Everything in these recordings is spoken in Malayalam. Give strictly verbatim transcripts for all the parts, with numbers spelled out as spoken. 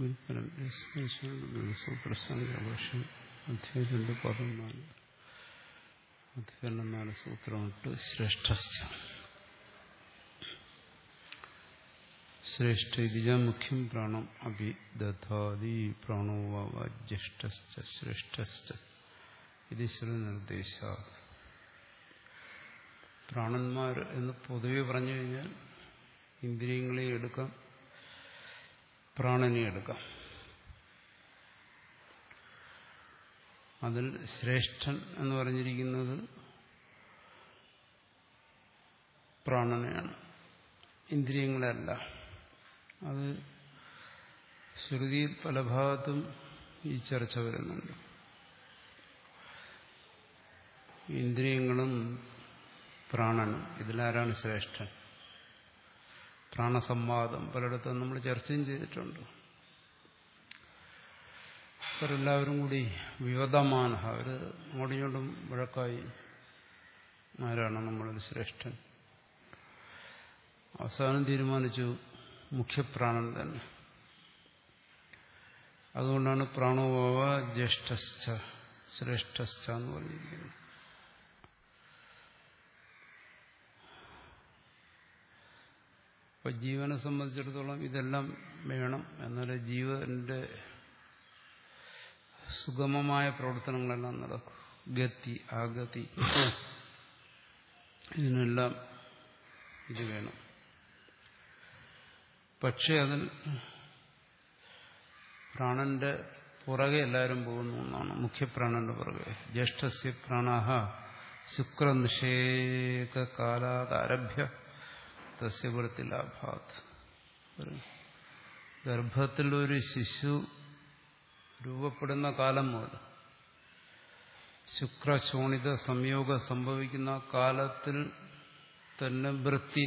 സൂത്രസംഘർഷം അധ്യായം രണ്ട് പതിനാല് അധികരണം നാല് സൂത്രമിട്ട് ശ്രേഷ്ഠസ്ഥ ശ്രേഷ്ഠ ഇതിജ മുഖ്യം പ്രാണം അഭിദധാതി പ്രാണോ വാ ജ്യേഷ്ഠസ്ഥ ശ്രേഷ്ഠസ്ഥ ഇത് നിർദ്ദേശ. പ്രാണന്മാർ എന്ന് പൊതുവെ പറഞ്ഞു കഴിഞ്ഞാൽ ഇന്ദ്രിയങ്ങളെ എടുക്കാം, പ്രാണനെ എടുക്കാം. അതിൽ ശ്രേഷ്ഠൻ എന്ന് പറഞ്ഞിരിക്കുന്നത് പ്രാണനെയാണ്, ഇന്ദ്രിയങ്ങളല്ല. അത് ശ്രുതിയിൽ പല ഭാഗത്തും ഈ ചർച്ച വരുന്നുണ്ട്. ഇന്ദ്രിയങ്ങളും പ്രാണനും ഇതിലാരാണ് ശ്രേഷ്ഠൻ? പ്രാണസംവാദം പലയിടത്തും നമ്മൾ ചർച്ചയും ചെയ്തിട്ടുണ്ട്. അവരെല്ലാവരും കൂടി വിവദമാന, അവർ അങ്ങോട്ടും വഴക്കായി ആരാണ് നമ്മളിൽ ശ്രേഷ്ഠൻ. അവസാനം തീരുമാനിച്ചു മുഖ്യപ്രാണൻ തന്നെ. അതുകൊണ്ടാണ് പ്രാണോവ ജ്യേഷ്ഠസ്ഥ ശ്രേഷ്ഠസ്ഥ എന്ന് പറഞ്ഞിരിക്കുന്നത്. അപ്പൊ ജീവനെ സംബന്ധിച്ചിടത്തോളം ഇതെല്ലാം വേണം, എന്നാലേ ജീവന്റെ സുഗമമായ പ്രവർത്തനങ്ങളെല്ലാം നടക്കും. ഗതി ആഗതി ഇതിനെല്ലാം ഇത് വേണം. പക്ഷെ അതിൽ പ്രാണന്റെ പുറകെ എല്ലാവരും പോകുന്നു എന്നാണ്, മുഖ്യപ്രാണന്റെ പുറകെ. ജ്യേഷ്ഠസ്യ പ്രാണാഹ ശുക്രനിഷേകകാലാദാരഭ്യ തസ്യ വൃത്തിലാഭാത്. ഗർഭത്തിൽ ഒരു ശിശു രൂപപ്പെടുന്ന കാലം മുതൽ ശുക്രശോണിത സംയോഗം സംഭവിക്കുന്ന കാലത്തിൽ തന്നെ വൃത്തി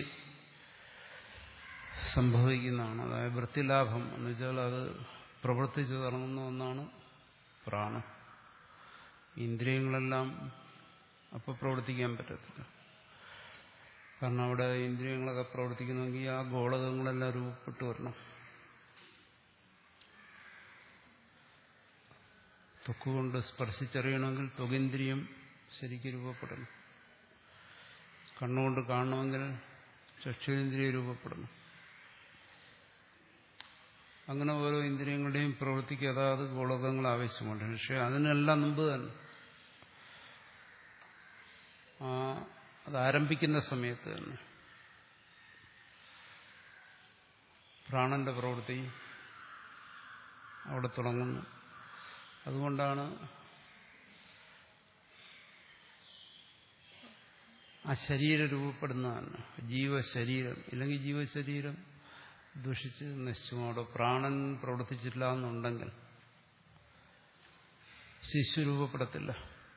സംഭവിക്കുന്നതാണ്. അതായത് വൃത്തിലാഭം എന്ന് വെച്ചാൽ അത് പ്രവർത്തിച്ചു തുടങ്ങുന്ന ഒന്നാണ് പ്രാണൻ. ഇന്ദ്രിയങ്ങളെല്ലാം അപ്പോൾ പ്രവർത്തിക്കാൻ പറ്റത്തില്ല. കാരണം അവിടെ ഇന്ദ്രിയങ്ങളൊക്കെ പ്രവർത്തിക്കണമെങ്കിൽ ആ ഗോളകങ്ങളെല്ലാം രൂപപ്പെട്ടു വരണം. ത്വക്കുകൊണ്ട് സ്പർശിച്ചറിയണമെങ്കിൽ ത്വകേന്ദ്രിയം ശരിക്കും രൂപപ്പെടണം. കണ്ണുകൊണ്ട് കാണണമെങ്കിൽ ചക്ഷുരേന്ദ്രിയം രൂപപ്പെടണം. അങ്ങനെ ഓരോ ഇന്ദ്രിയങ്ങളുടെയും പ്രവൃത്തിക്ക് അതാത് ഗോളകങ്ങൾ ആവശ്യമുണ്ട്. പക്ഷെ അതിനെല്ലാം മുമ്പ് തന്നെ ആ അതാരംഭിക്കുന്ന സമയത്ത് തന്നെ പ്രാണന്റെ പ്രവൃത്തി അവിടെ തുടങ്ങുന്നു. അതുകൊണ്ടാണ് ആ ശരീരം രൂപപ്പെടുന്നതാണ് ജീവശരീരം. ഇല്ലെങ്കിൽ ജീവശരീരം ദുഷിച്ച് നശിച്ചു. അവിടെ പ്രാണൻ പ്രവർത്തിച്ചില്ല എന്നുണ്ടെങ്കിൽ ശിശു രൂപപ്പെടത്തില്ല,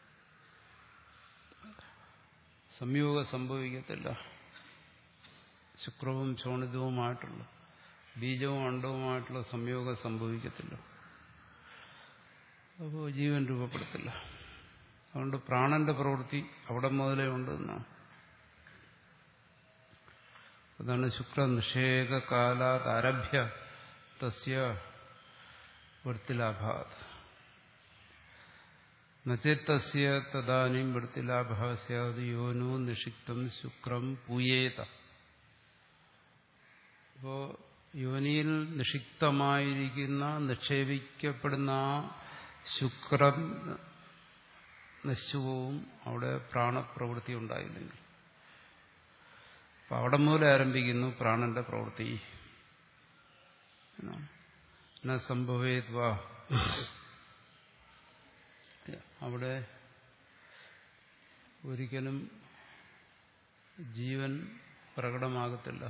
സംയോഗം സംഭവിക്കത്തില്ല. ശുക്രവും ചോണിതവുമായിട്ടുള്ള ബീജവും അണ്ടവുമായിട്ടുള്ള സംയോഗം സംഭവിക്കത്തില്ല. അപ്പോൾ ജീവൻ രൂപപ്പെടത്തില്ല. അതുകൊണ്ട് പ്രാണന്റെ പ്രവൃത്തി അവിടെ മുതലേ ഉണ്ടെന്നാണ്. അതാണ് ശുക്രനിഷേകകാലാദാരഭ്യ തസ്യ വൃത്തിലാഭാത്. നചേതസ്യ തദാനീം വൃത്തിലാഭഃ സ്യാദ് യോനോ നിഷിക്തം ശുക്രം പൂയേത. അപ്പോ യോനിയിൽ നിഷിക്തമായിരിക്കുന്ന നിക്ഷേപിക്കപ്പെടുന്ന ആ ശുക്രം നശിച്ചുപോവും അവിടെ പ്രാണപ്രവൃത്തി ഉണ്ടായില്ലെങ്കിൽ. അപ്പൊ അവിടെ മുതൽ ആരംഭിക്കുന്നു പ്രാണന്റെ പ്രവൃത്തി. സംഭവേത്വാ അവിടെ ഒരിക്കലും ജീവൻ പ്രകടമാകത്തില്ല.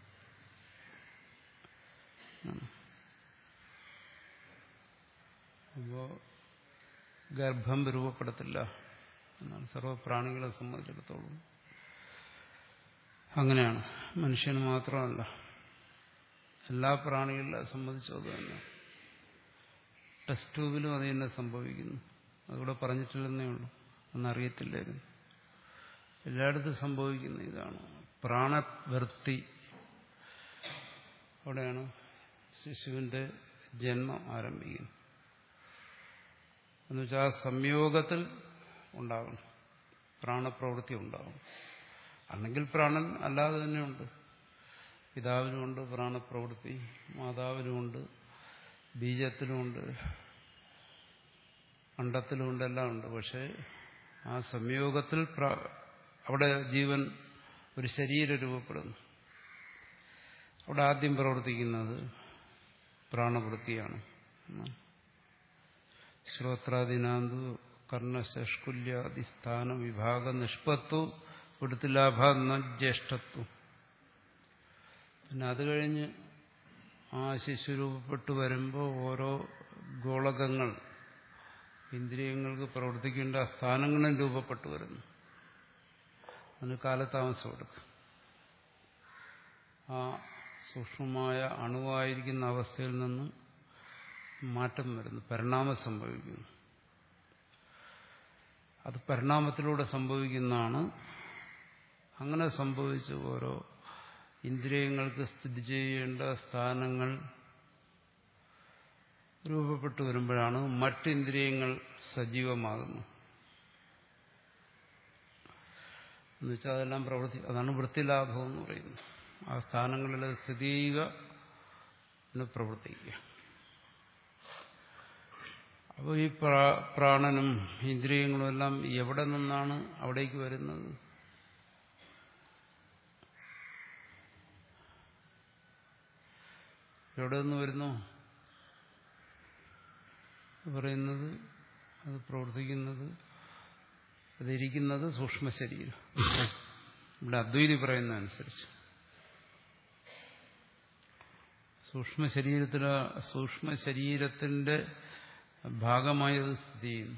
അപ്പോ ഗർഭം രൂപപ്പെടത്തില്ല എന്നാണ് സർവപ്രാണികളെ സംബന്ധിച്ചിടത്തോളം. അങ്ങനെയാണ്. മനുഷ്യന് മാത്രമല്ല, എല്ലാ പ്രാണികളെ സംബന്ധിച്ചും അത് തന്നെ. ടെസ്റ്റ് ട്യൂബിലും അത് തന്നെ സംഭവിക്കുന്നു. അതിവിടെ പറഞ്ഞിട്ടില്ലെന്നേ ഉള്ളൂ, ഒന്നറിയത്തില്ലായിരുന്നു. എല്ലായിടത്തും സംഭവിക്കുന്ന ഇതാണ് പ്രാണവൃത്തി. അവിടെയാണ് ശിശുവിന്റെ ജന്മം ആരംഭിക്കുന്നു. എന്നുവെച്ചാൽ ആ സംയോഗത്തിൽ ഉണ്ടാകും, പ്രാണപ്രവൃത്തി ഉണ്ടാകും. അല്ലെങ്കിൽ പ്രാണൻ അല്ലാതെ തന്നെയുണ്ട്. പിതാവിനുമുണ്ട് പ്രാണപ്രവൃത്തി, മാതാവിനുമുണ്ട്, ബീജത്തിലുമുണ്ട്, അണ്ഡത്തിലുമുണ്ട്, എല്ലാം ഉണ്ട്. പക്ഷെ ആ സംയോഗത്തിൽ അവിടെ ജീവൻ ഒരു ശരീരം രൂപപ്പെടുന്നു. അവിടെ ആദ്യം പ്രവർത്തിക്കുന്നത് പ്രാണവൃത്തിയാണ്. ശ്രോത്രാദിനാന്തു കർണശഷ്കുല്യാദിസ്ഥാന വിഭാഗ നിഷ്പത്തു വൃത്തിലാഭ ജ്യേഷ്ഠത്വം. പിന്നെ അത് കഴിഞ്ഞ് ആ ശിശു രൂപപ്പെട്ടു വരുമ്പോൾ ഓരോ ഗോളകങ്ങൾ ഇന്ദ്രിയങ്ങൾക്ക് പ്രവർത്തിക്കേണ്ട ആ സ്ഥാനങ്ങളും രൂപപ്പെട്ടു വരുന്നു. അതിന് കാലതാമസം എടുക്കും. ആ സൂക്ഷ്മമായ അണുവായിരിക്കുന്ന അവസ്ഥയിൽ നിന്ന് മാറ്റം വരുന്നു, പരിണാമം സംഭവിക്കുന്നു. അത് പരിണാമത്തിലൂടെ സംഭവിക്കുന്നതാണ്. അങ്ങനെ സംഭവിച്ച് ഓരോ ഇന്ദ്രിയങ്ങൾക്ക് സ്ഥിതി ചെയ്യേണ്ട സ്ഥാനങ്ങൾ രൂപപ്പെട്ടു വരുമ്പോഴാണ് മറ്റിന്ദ്രിയങ്ങൾ സജീവമാകുന്നത്. എന്നുവെച്ചാൽ അതെല്ലാം പ്രവൃത്തി, അതാണ് വൃത്തിലാഭം എന്ന് പറയുന്നത്. ആ സ്ഥാനങ്ങളിൽ സ്ഥിതി ചെയ്യുക, പ്രവർത്തിക്കുക. അപ്പോൾ ഈ പ്രാണനും ഇന്ദ്രിയങ്ങളും എല്ലാം എവിടെ നിന്നാണ് അവിടേക്ക് വരുന്നത്? എവിടെ നിന്ന് വരുന്നു പറയുന്നത്? അത് പ്രവർത്തിക്കുന്നത്, അതിരിക്കുന്നത് സൂക്ഷ്മ ശരീരം. ഇവിടെ അദ്വൈതി പറയുന്ന അനുസരിച്ച് സൂക്ഷ്മ ശരീരത്തില സൂക്ഷ്മ ശരീരത്തിന്റെ ഭാഗമായി അത് സ്ഥിതി ചെയ്യുന്നു.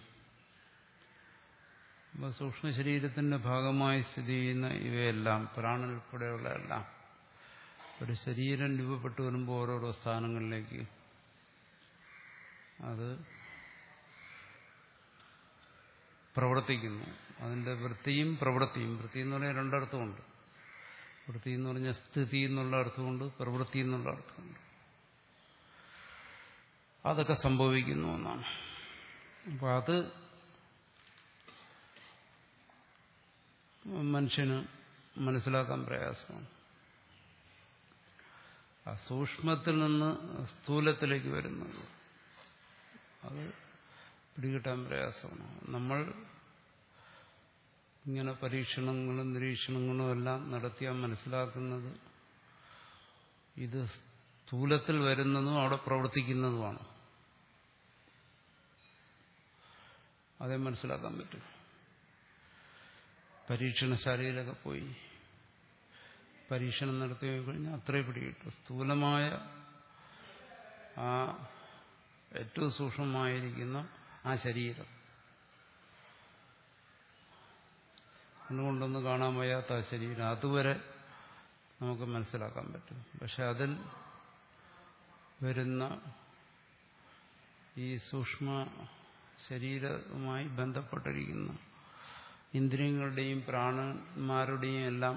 അപ്പോൾ സൂക്ഷ്മ ശരീരത്തിന്റെ ഭാഗമായി സ്ഥിതി ചെയ്യുന്ന ഇവയെല്ലാം, പ്രാണൻ ഉൾപ്പെടെയുള്ള എല്ലാം, ഒരു ശരീരം രൂപപ്പെട്ടു വരുമ്പോൾ ഓരോരോ സ്ഥാനങ്ങളിലേക്ക് അത് പ്രവർത്തിക്കുന്നു. അതിന്റെ വൃത്തിയും പ്രവൃത്തിയും, വൃത്തി എന്ന് പറഞ്ഞാൽ രണ്ടർത്ഥമുണ്ട്. വൃത്തി എന്ന് പറഞ്ഞാൽ സ്ഥിതി എന്നുള്ള അർത്ഥമുണ്ട്, പ്രവൃത്തി എന്നുള്ള അർത്ഥമുണ്ട്. അതൊക്കെ സംഭവിക്കുന്നു എന്നാണ്. അപ്പം അത് മനുഷ്യന് മനസ്സിലാക്കാൻ പ്രയാസമാണ്. ആ സൂക്ഷ്മത്തിൽ നിന്ന് സ്ഥൂലത്തിലേക്ക് വരുന്നത് അത് പിടികിട്ടാൻ പ്രയാസമാണ്. നമ്മൾ ഇങ്ങനെ പരീക്ഷണങ്ങളും നിരീക്ഷണങ്ങളും എല്ലാം നടത്തിയാൽ മനസ്സിലാക്കുന്നത് ഇത് സ്ഥൂലത്തിൽ വരുന്നതും അവിടെ പ്രവർത്തിക്കുന്നതുമാണ്. അതേ മനസ്സിലാക്കാൻ പറ്റും. പരീക്ഷണശാലയിലൊക്കെ പോയി പരീക്ഷണം നടത്തി കഴിഞ്ഞാൽ അത്രേ പിടികിട്ടും. സ്ഥൂലമായ ആ ഏറ്റവും സൂക്ഷ്മമായിരിക്കുന്ന ആ ശരീരം, അതുകൊണ്ടൊന്നും കാണാൻ വയ്യാത്ത ആ ശരീരം, അതുവരെ നമുക്ക് മനസ്സിലാക്കാൻ പറ്റും. പക്ഷെ അതിൽ വരുന്ന ഈ സൂക്ഷ്മ ശരീരവുമായി ബന്ധപ്പെട്ടിരിക്കുന്ന ഇന്ദ്രിയങ്ങളുടെയും പ്രാണന്മാരുടെയും എല്ലാം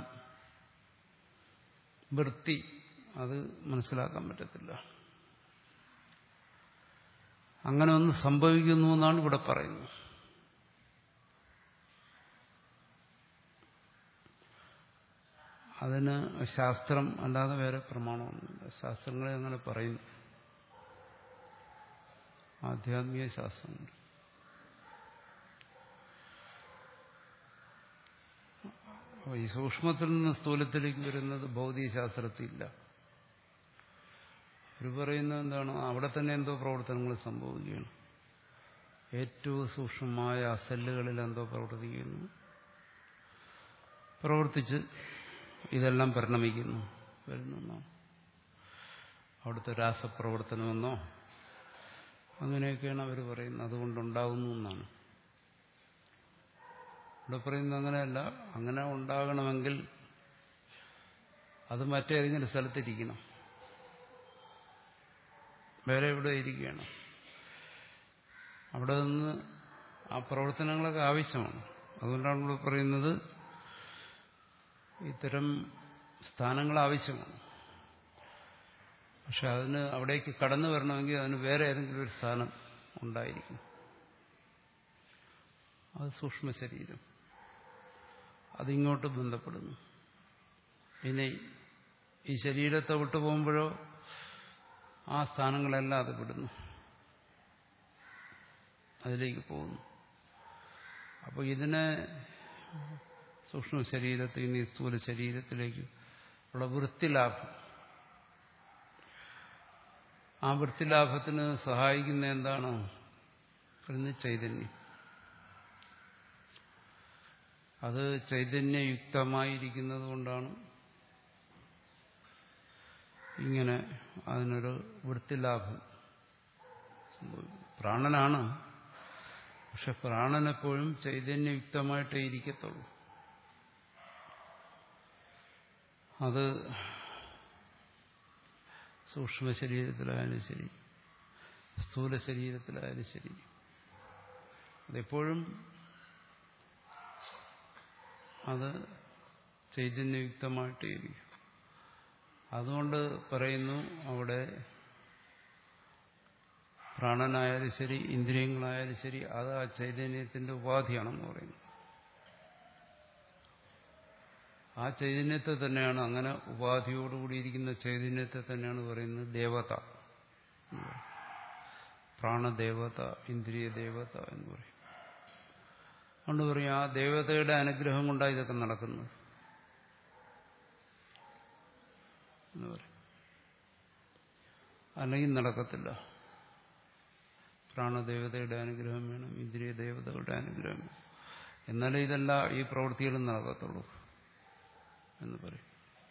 വൃത്തി അത് മനസ്സിലാക്കാൻ പറ്റത്തില്ല. അങ്ങനെ ഒന്ന് സംഭവിക്കുന്നു എന്നാണ് ഇവിടെ പറയുന്നത്. അതിന് ശാസ്ത്രം അല്ലാതെ വേറെ പ്രമാണമൊന്നുമില്ല. ശാസ്ത്രങ്ങളെ അങ്ങനെ പറയുന്നു, ആധ്യാത്മിക ശാസ്ത്രങ്ങൾ. ഈ സൂക്ഷ്മത്തിൽ നിന്ന് സ്ഥൂലത്തിലേക്ക് വരുന്നത് ഭൗതികശാസ്ത്രത്തിലില്ല. അവർ പറയുന്നത് എന്താണ്? അവിടെ തന്നെ എന്തോ പ്രവർത്തനങ്ങൾ സംഭവിക്കുകയാണ്. ഏറ്റവും സൂക്ഷ്മമായ സെല്ലുകളിൽ എന്തോ പ്രവർത്തിക്കുന്നു, പ്രവർത്തിച്ച് ഇതെല്ലാം പരിണമിക്കുന്നു വരുന്നെന്നോ, അവിടുത്തെ രാസപ്രവർത്തനമെന്നോ അങ്ങനെയൊക്കെയാണ് അവർ പറയുന്നത്. അതുകൊണ്ടുണ്ടാകുന്നു എന്നാണ് ഇവിടെ പറയുന്നത്. അങ്ങനെയല്ല. അങ്ങനെ ഉണ്ടാകണമെങ്കിൽ അത് മറ്റേതെങ്കിലും സ്ഥലത്തിരിക്കണം, വേറെ എവിടെ ഇരിക്കുകയാണ്. അവിടെ നിന്ന് ആ പ്രവർത്തനങ്ങളൊക്കെ ആവശ്യമാണ്. അതുകൊണ്ടാണ് ഇവിടെ പറയുന്നത് ഇത്തരം സ്ഥാനങ്ങൾ ആവശ്യമാണ്. പക്ഷെ അതിന് അവിടേക്ക് കടന്നു വരണമെങ്കിൽ അതിന് വേറെ ഏതെങ്കിലും ഒരു സ്ഥാനം ഉണ്ടായിരിക്കും. അത് സൂക്ഷ്മ ശരീരം. അതിങ്ങോട്ട് ബന്ധപ്പെടുന്നു. പിന്നെ ഈ ശരീരത്തെ വിട്ടു പോകുമ്പോഴോ ആ സ്ഥാനങ്ങളെല്ലാം അത് വിടുന്നു, അതിലേക്ക് പോകുന്നു. അപ്പോൾ ഇതിനെ സൂക്ഷ്മ ശരീരത്തിൽ നിന്ന് സ്ഥൂല ശരീരത്തിലേക്ക് ഉള്ള വൃത്തിലാഭം, ആ വൃത്തിലാഭത്തിന് സഹായിക്കുന്ന എന്താണ്? പറയുന്നത് ചൈതന്യം. അത് ചൈതന്യയുക്തമായിരിക്കുന്നത് കൊണ്ടാണ് ഇങ്ങനെ അതിനൊരു വൃത്തിലാഭം സംഭവിക്കും. പ്രാണനാണ്, പക്ഷെ പ്രാണനെപ്പോഴും ചൈതന്യയുക്തമായിട്ടേ ഇരിക്കത്തുള്ളൂ. അത് സൂക്ഷ്മ ശരീരത്തിലായാലും ശരി, സ്ഥൂല ശരീരത്തിലായാലും ശരി, അതെപ്പോഴും അത് ചൈതന്യയുക്തമായിട്ടേ ഇരിക്കും. അതുകൊണ്ട് പറയുന്നു അവിടെ പ്രാണനായാലും ശരി, ഇന്ദ്രിയങ്ങളായാലും ശരി, അത് ആ ചൈതന്യത്തിന്റെ ഉപാധിയാണെന്ന് പറയുന്നു. ആ ചൈതന്യത്തെ തന്നെയാണ്, അങ്ങനെ ഉപാധിയോടുകൂടിയിരിക്കുന്ന ചൈതന്യത്തെ തന്നെയാണ് പറയുന്നത് ദേവത. പ്രാണദേവത, ഇന്ദ്രിയ ദേവത എന്ന് പറയും. അതുകൊണ്ട് പറയും ആ ദേവതയുടെ അനുഗ്രഹം കൊണ്ടാണ് ഇതൊക്കെ നടക്കുന്നത് എന്ന് പറയും. അല്ലെങ്കിൽ നടക്കത്തില്ല. പ്രാണദേവതയുടെ അനുഗ്രഹം വേണം, ഇന്ദ്രിയ ദേവതകളുടെ അനുഗ്രഹം വേണം, എന്നാലേ ഇതെല്ലാം ഈ പ്രവൃത്തികളും നടക്കത്തുള്ളൂ എന്ന് പറയും.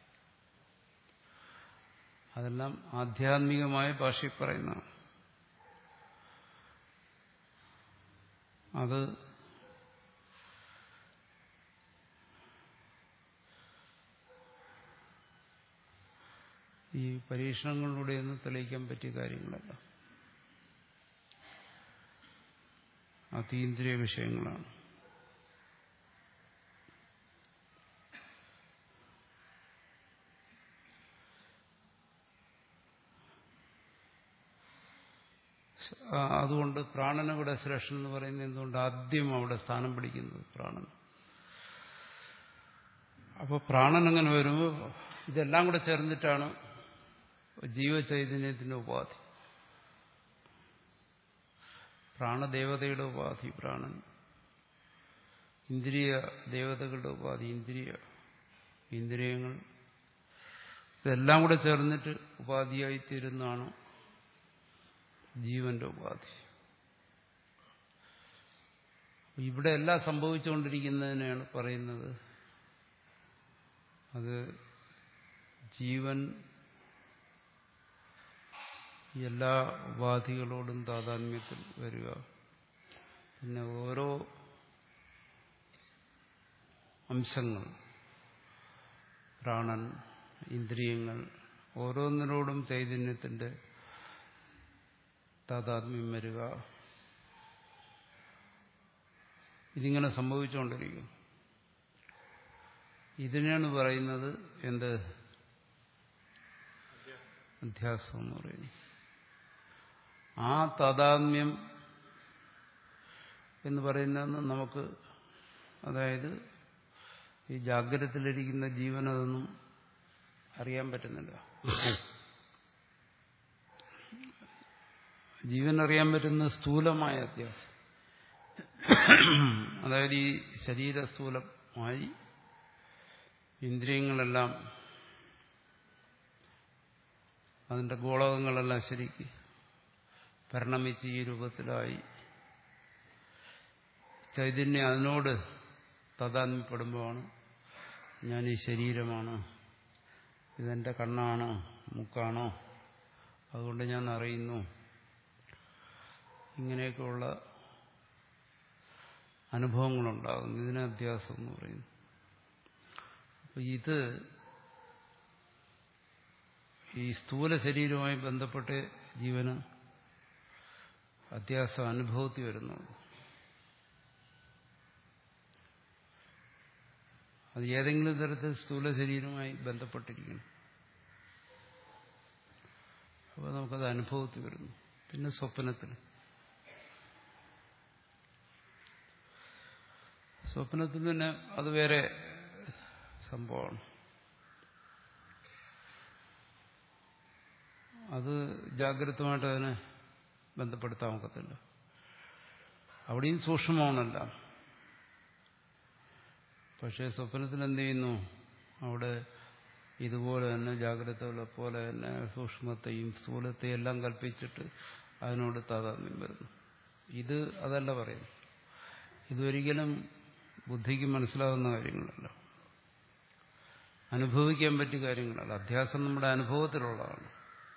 അതെല്ലാം ആധ്യാത്മികമായ ഭാഷയിൽ പറയുന്നതാണ്. അത് ഈ പരീക്ഷണങ്ങളിലൂടെയൊന്നും തെളിയിക്കാൻ പറ്റിയ കാര്യങ്ങളല്ല, അതീന്ദ്രിയ വിഷയങ്ങളാണ്. അതുകൊണ്ട് പ്രാണനവിടെ ശ്രേഷ്ഠൻ എന്ന് പറയുന്നത് എന്തുകൊണ്ട്? ആദ്യം അവിടെ സ്ഥാനം പിടിക്കുന്നത് പ്രാണൻ. അപ്പോൾ പ്രാണൻ അങ്ങനെ വരുമ്പോൾ ഇതെല്ലാം കൂടെ ചേർന്നിട്ടാണ് ജീവചൈതന്യത്തിന്റെ ഉപാധി. പ്രാണദേവതയുടെ ഉപാധി പ്രാണൻ, ഇന്ദ്രിയ ദേവതകളുടെ ഉപാധി ഇന്ദ്രിയ ഇന്ദ്രിയങ്ങൾ, ഇതെല്ലാം കൂടെ ചേർന്നിട്ട് ഉപാധിയായിത്തീരുന്നതാണ് ജീവന്റെ ഉപാധി. ഇവിടെ എല്ലാം സംഭവിച്ചുകൊണ്ടിരിക്കുന്നതിനെയാണ് പറയുന്നത് അത് ജീവൻ എല്ലാ ഉപാധികളോടും താതാത്മ്യത്തിൽ വരിക, പിന്നെ ഓരോ അംശങ്ങൾ, പ്രാണൻ, ഇന്ദ്രിയങ്ങൾ, ഓരോന്നിനോടും ചൈതന്യത്തിന്റെ താതാത്മ്യം വരിക, ഇതിങ്ങനെ സംഭവിച്ചുകൊണ്ടിരിക്കും. ഇതിനെയാണ് പറയുന്നത് എന്ത്? അധ്യാസം എന്ന് പറയുന്നു. ആ താതാത്മ്യം എന്ന് പറയുന്നത് നമുക്ക്, അതായത് ഈ ജാഗ്രതത്തിലിരിക്കുന്ന ജീവനതൊന്നും അറിയാൻ പറ്റുന്നില്ല. ജീവൻ അറിയാൻ പറ്റുന്ന സ്ഥൂലമായ അധ്യാസം, അതായത് ഈ ശരീര സ്ഥൂലമായി ഇന്ദ്രിയങ്ങളെല്ലാം, അതിന്റെ ഗോളകങ്ങളെല്ലാം ശരിക്ക് പരിണമിച്ച് ഈ രൂപത്തിലായി ചൈതന്യം അതിനോട് താതാത്മ്യപ്പെടുമ്പോഴാണ് ഞാൻ ഈ ശരീരമാണ്, ഇതെന്റെ കണ്ണാണ്, മൂക്കാണോ, അതുകൊണ്ട് ഞാൻ അറിയുന്നു, ഇങ്ങനെയൊക്കെയുള്ള അനുഭവങ്ങളുണ്ടാകുന്നു. ഇതിനെ അധ്യാസം എന്ന് പറയുന്നു. അപ്പൊ ഇത് ഈ സ്ഥൂല ശരീരവുമായി ബന്ധപ്പെട്ട് ജീവന് അധ്യാസം അനുഭവത്തിൽ വരുന്നുള്ളൂ. അത് ഏതെങ്കിലും തരത്തിൽ സ്ഥൂല ശരീരവുമായി ബന്ധപ്പെട്ടിരിക്കണം. അപ്പോൾ നമുക്കത് അനുഭവത്തിൽ വരുന്നു. പിന്നെ സ്വപ്നത്തിൽ സ്വപ്നത്തിൽ തന്നെ അത് വേറെ സംഭവമാണ്. അത് ജാഗ്രതമായിട്ട് അതിനെ ബന്ധപ്പെടുത്താൻ ഒക്കത്തില്ല. അവിടെയും സൂക്ഷ്മമാണല്ല. പക്ഷേ സ്വപ്നത്തിൽ എന്ത് ചെയ്യുന്നു? അവിടെ ഇതുപോലെ തന്നെ ജാഗ്രതകളെ പോലെ തന്നെ സൂക്ഷ്മത്തെയും സ്ഥൂലത്തെയും എല്ലാം കൽപ്പിച്ചിട്ട് അതിനോട് താതാത്മ്യം വരുന്നു. ഇത് അതല്ല പറയുന്നു. ഇതൊരിക്കലും ബുദ്ധിക്ക് മനസ്സിലാകുന്ന കാര്യങ്ങളല്ല, അനുഭവിക്കാൻ പറ്റിയ കാര്യങ്ങളല്ല. അധ്യാസം നമ്മുടെ അനുഭവത്തിലുള്ളതാണ്.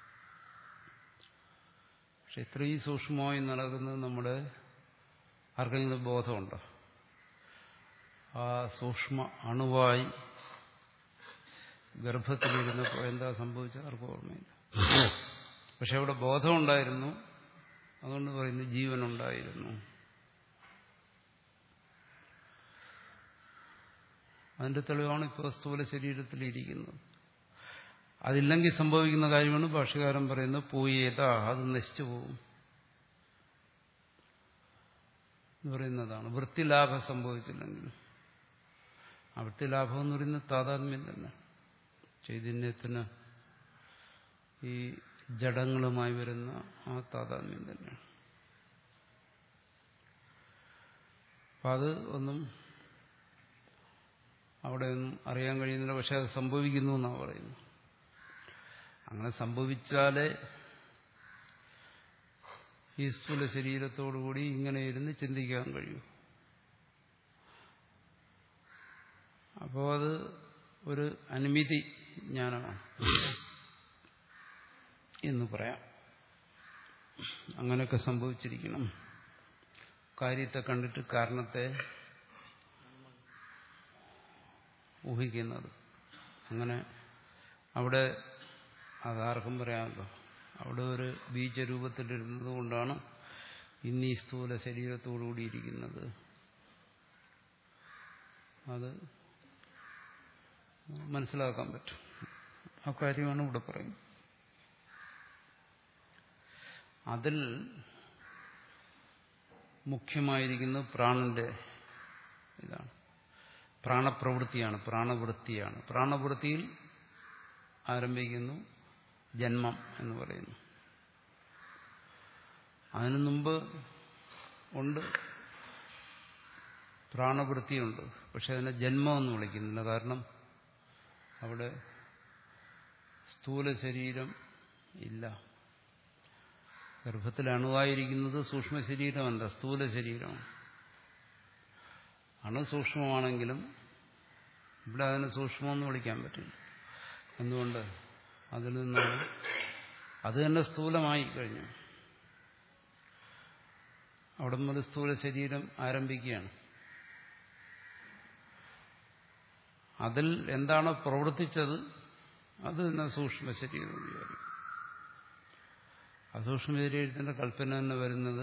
പക്ഷെ ഇത്രയും സൂക്ഷ്മമായി നടക്കുന്നത് നമ്മുടെ ആർക്കെങ്കിലും ബോധമുണ്ടോ? ആ സൂക്ഷ്മ അണുവായി ഗർഭത്തിലിരുന്നപ്പോൾ എന്താ സംഭവിച്ചത് ആർക്കും ഓർമ്മയില്ല. പക്ഷെ അവിടെ ബോധമുണ്ടായിരുന്നു. അതുകൊണ്ട് പറയുന്നു ജീവനുണ്ടായിരുന്നു. അതിന്റെ തെളിവാണ് ഇപ്പോൾ സ്ഥൂല ശരീരത്തിലിരിക്കുന്നത്. അതില്ലെങ്കിൽ സംഭവിക്കുന്ന കാര്യമാണ് ഭാഷ്യകാരൻ പറയുന്നത് പോയേതാ, അത് നശിച്ചു പോകും എന്ന് പറയുന്നതാണ്. വൃത്തിലാഭം സംഭവിച്ചില്ലെങ്കിൽ, ആ വൃത്തിലാഭം എന്ന് പറയുന്നത് താതാത്മ്യം തന്നെ. ചൈതന്യത്തിന് ഈ ജഡങ്ങളുമായി വരുന്ന ആ താതാത്മ്യം തന്നെയാണ്. അപ്പം അത് ഒന്നും അവിടെ ഒന്നും അറിയാൻ കഴിയുന്നില്ല. പക്ഷെ അത് സംഭവിക്കുന്നു എന്നാണ് പറയുന്നത്. അങ്ങനെ സംഭവിച്ചാലേ ഈ സ്ഥൂല ശരീരത്തോടുകൂടി ഇങ്ങനെ ഇരുന്ന് ചിന്തിക്കാൻ കഴിയൂ. അപ്പോൾ അത് ഒരു അനുമിതി ജ്ഞാനമാണ് എന്ന് പറയാം. അങ്ങനെയൊക്കെ സംഭവിച്ചിരിക്കണം. കാര്യത്തെ കണ്ടിട്ട് കാരണത്തെ ഊഹിക്കുന്നത്. അങ്ങനെ അവിടെ അതാർക്കും പറയാമല്ലോ. അവിടെ ഒരു ബീജരൂപത്തിലിരുന്നത് കൊണ്ടാണ് ഇന്ന് ഈ സ്ഥൂല ശരീരത്തോടുകൂടി ഇരിക്കുന്നത്. അത് മനസ്സിലാക്കാൻ പറ്റും. ആ കാര്യമാണ് ഇവിടെ പറയുന്നത്. അതിൽ മുഖ്യമായിരിക്കുന്നത് പ്രാണന്റെ ഇതാണ്. പ്രാണപ്രവൃത്തിയാണ്, പ്രാണവൃത്തിയാണ്. പ്രാണവൃത്തിയിൽ ആരംഭിക്കുന്നു ജന്മം എന്ന് പറയുന്നു. അതിനു മുമ്പ് ഉണ്ട്, പ്രാണവൃത്തിയുണ്ട്. പക്ഷെ അതിനെ ജന്മമെന്ന് വിളിക്കുന്നില്ല. കാരണം അവിടെ സ്ഥൂല ശരീരം ഇല്ല. ഗർഭത്തിൽ അണുവായിരിക്കുന്നത് സൂക്ഷ്മ ശരീരമല്ല, സ്ഥൂല ശരീരമാണ്. അണു സൂക്ഷ്മമാണെങ്കിലും ഇവിടെ അതിനെ സൂക്ഷ്മമെന്ന് വിളിക്കാൻ പറ്റില്ല. എന്തുകൊണ്ട്? അതിൽ നിന്നാണ് അത് തന്നെ സ്ഥൂലമായി കഴിഞ്ഞു. അവിടെ മുതൽ സ്ഥൂല ശരീരം ആരംഭിക്കുകയാണ്. അതിൽ എന്താണോ പ്രവർത്തിച്ചത് അത് തന്നെ സൂക്ഷ്മ ശരീരം വിചാരിക്കും. അസൂക്ഷ്മ ശരീരത്തിന്റെ കൽപ്പന തന്നെ വരുന്നത്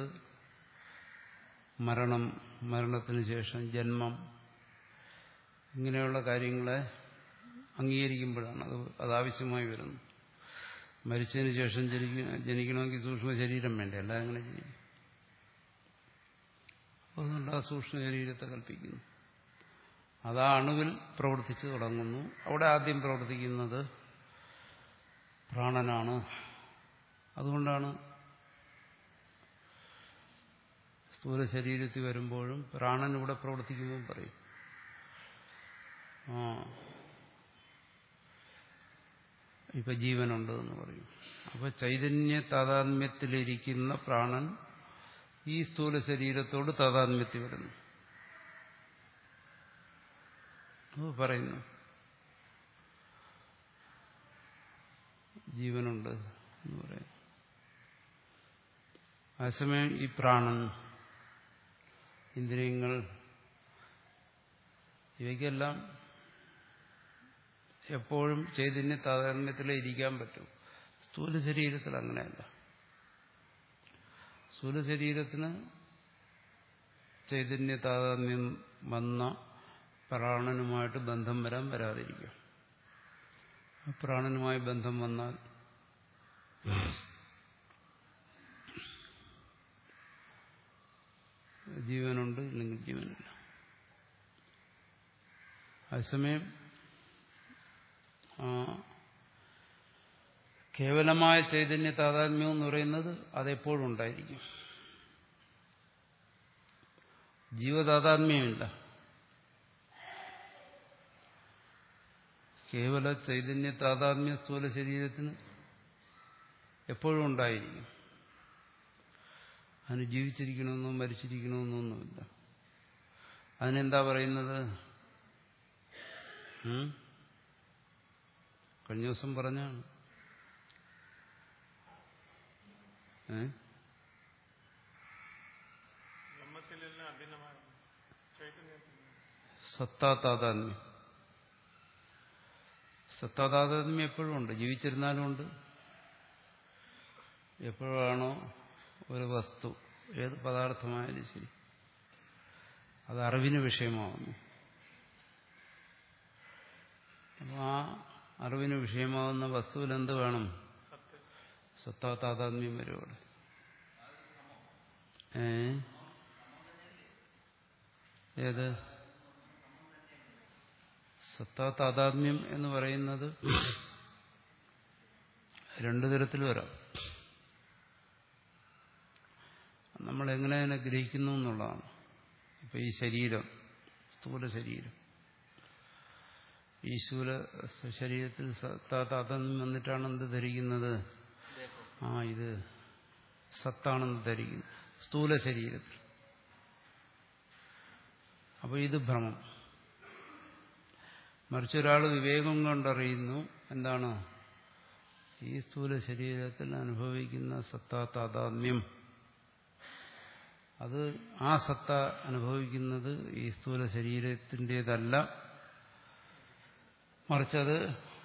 മരണം, മരണത്തിന് ശേഷം ജന്മം, ഇങ്ങനെയുള്ള കാര്യങ്ങളെ അംഗീകരിക്കുമ്പോഴാണ് അത് അതാവശ്യമായി വരുന്നത്. മരിച്ചതിന് ശേഷം ജനിക്കണമെങ്കിൽ സൂക്ഷ്മ ശരീരം വേണ്ടേ? അല്ല അങ്ങനെ ജനിക്കും. അതുകൊണ്ട് ആ സൂക്ഷ്മ ശരീരത്തെ കൽപ്പിക്കുന്നു. അതാ അണുവിൽ പ്രവർത്തിച്ചു തുടങ്ങുന്നു. അവിടെ ആദ്യം പ്രവർത്തിക്കുന്നത് പ്രാണനാണ്. അതുകൊണ്ടാണ് സ്ഥൂല ശരീരത്തിൽ വരുമ്പോഴും പ്രാണൻ ഇവിടെ പ്രവർത്തിക്കുമ്പോൾ പറയും ആ ഇപ്പൊ ജീവനുണ്ട് എന്ന് പറയും. അപ്പൊ ചൈതന്യ താതാത്മ്യത്തിലിരിക്കുന്ന പ്രാണൻ ഈ സ്ഥൂല ശരീരത്തോട് താതാത്മ്യത്തിൽ വരുന്നു. അത് പറയുന്നു ജീവനുണ്ട് എന്ന് പറയുന്നു. അതേസമയം ഈ പ്രാണൻ, ഇന്ദ്രിയങ്ങൾ, ഇവയ്ക്കെല്ലാം എപ്പോഴും ചൈതന്യ താതാത്മ്യത്തിലേ ഇരിക്കാൻ പറ്റും. സ്ഥൂല ശരീരത്തിൽ അങ്ങനെയല്ല. സ്ഥൂല ശരീരത്തിന് ചൈതന്യ താതാത്മ്യം വന്ന പ്രാണനുമായിട്ട് ബന്ധം വരാൻ വരാതിരിക്കും. പ്രാണനുമായി ബന്ധം വന്നാൽ ജീവനുണ്ട്, ഇല്ലെങ്കിൽ ജീവനില്ല. അതേസമയം കേവലമായ ചൈതന്യ താതാത്മ്യം എന്ന് പറയുന്നത് അതെപ്പോഴും ഉണ്ടായിരിക്കും. ജീവതാതാത്മ്യമില്ല. കേവല ചൈതന്യ താതാത്മ്യ സ്ഥൂല ശരീരത്തിന് എപ്പോഴും ഉണ്ടായിരിക്കും. അതിന് ജീവിച്ചിരിക്കണമെന്നോ മരിച്ചിരിക്കണമെന്നോ ഒന്നുമില്ല. അതിനെന്താ പറയുന്നത്? കഴിഞ്ഞ ദിവസം പറഞ്ഞാണ്. ഏ സത്താതാതാത്മ്യം. സത്താതാതാത്മ്യം എപ്പോഴും ഉണ്ട്, ജീവിച്ചിരുന്നാലും ഉണ്ട്. എപ്പോഴാണോ ഒരു വസ്തു, ഏത് പദാർത്ഥമായാലും ശരി, അത് അറിവിന് വിഷയമാകുന്നു. അപ്പോൾ ആ അറിവിന് വിഷയമാകുന്ന വസ്തുവിൽ എന്ത് വേണം? സത്താതാതാത്മ്യം വരും അവിടെ. ഏ ഏത് സത്താതാതാത്മ്യം എന്ന് പറയുന്നത് രണ്ടു തരത്തിൽ വരാം. നമ്മൾ എങ്ങനെ അതിനെ ഗ്രഹിക്കുന്നു എന്നുള്ളതാണ്. ഇപ്പൊ ഈ ശരീരം, സ്ഥൂല ശരീരം, ഈ സ്ഥൂല ശരീരത്തിൽ സത്താതാതാത്മ്യം വന്നിട്ടാണ് എന്ത് ധരിക്കുന്നത്? ആ ഇത് സത്താണെന്ന് ധരിക്കുന്നു സ്ഥൂല ശരീരത്തിൽ. അപ്പോൾ ഇത് ഭ്രമം. മറിച്ചൊരാൾ വിവേകം കൊണ്ടറിയുന്നു എന്താണ്? ഈ സ്ഥൂല ശരീരത്തിൽ അനുഭവിക്കുന്ന സത്താ താതാത്മ്യം, അത് ആ സത്ത അനുഭവിക്കുന്നത് ഈ സ്ഥൂല ശരീരത്തിൻ്റെതല്ല, മറിച്ചത്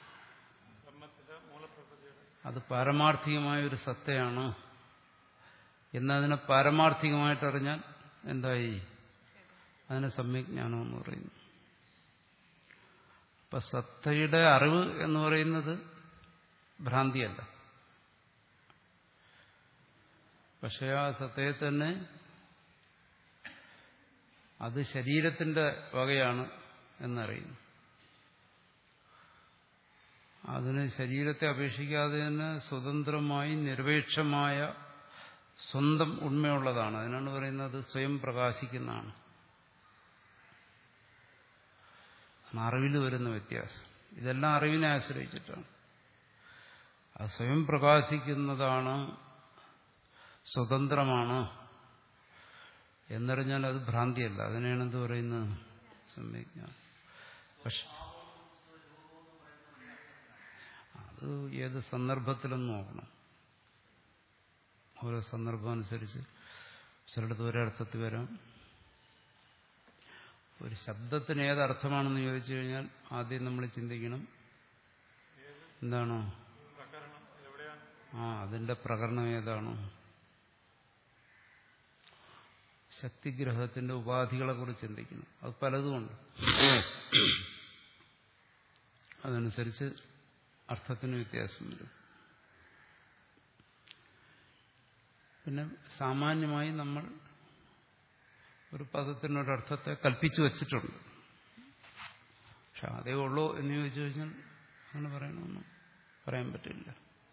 അത് പാരമാർത്ഥികമായ ഒരു സത്തയാണ് എന്നതിനെ പാരമാർത്ഥികമായിട്ടറിഞ്ഞാൽ എന്തായി? അതിനെ സമ്യജ്ഞാനം എന്ന് പറയുന്നു. അപ്പൊ സത്തയുടെ അറിവ് എന്ന് പറയുന്നത് ഭ്രാന്തിയല്ല. പക്ഷെ ആ സത്തയെ തന്നെ അത് ശരീരത്തിന്റെ വകയാണ് എന്നറിയുന്നു. അതിന് ശരീരത്തെ അപേക്ഷിക്കാതെ തന്നെ സ്വതന്ത്രമായി നിരപേക്ഷമായ സ്വന്തം ഉണ്മയുള്ളതാണ്. അതിനാണ് പറയുന്നത് സ്വയം പ്രകാശിക്കുന്നതാണ്. അറിവിൽ വരുന്ന വ്യത്യാസം. ഇതെല്ലാം അറിവിനെ ആശ്രയിച്ചിട്ടാണ്. അത് സ്വയം പ്രകാശിക്കുന്നതാണ്, സ്വതന്ത്രമാണ് എന്നറിഞ്ഞാൽ അത് ഭ്രാന്തിയല്ല. അതിനെയാണ് എന്ത് പറയുന്നത്? സമ്യജ്ഞാനം. പക്ഷെ അത് ഏത് സന്ദർഭത്തിലും നോക്കണം. ഓരോ സന്ദർഭം അനുസരിച്ച് ചിലടത്ത് ഒരർത്ഥത്തിൽ വരാം. ഒരു ശബ്ദത്തിന് ഏതർത്ഥമാണെന്ന് ചോദിച്ചു കഴിഞ്ഞാൽ ആദ്യം നമ്മൾ ചിന്തിക്കണം എന്താണോ ആ അതിന്റെ പ്രകരണം ഏതാണോ. ശക്തിഗ്രഹത്തിന്റെ ഉപാധികളെ കുറിച്ച് ചിന്തിക്കണം. അത് പലതുമുണ്ട്. അതനുസരിച്ച് അർത്ഥത്തിന് വ്യത്യാസം വരും. പിന്നെ സാമാന്യമായി നമ്മൾ ഒരു പദത്തിനൊരർത്ഥത്തെ കൽപ്പിച്ചു വച്ചിട്ടുണ്ട്. പക്ഷെ അതേ ഉള്ളൂ എന്ന് ചോദിച്ചു കഴിഞ്ഞാൽ അങ്ങനെ പറയണമെന്നും പറയാൻ പറ്റില്ല.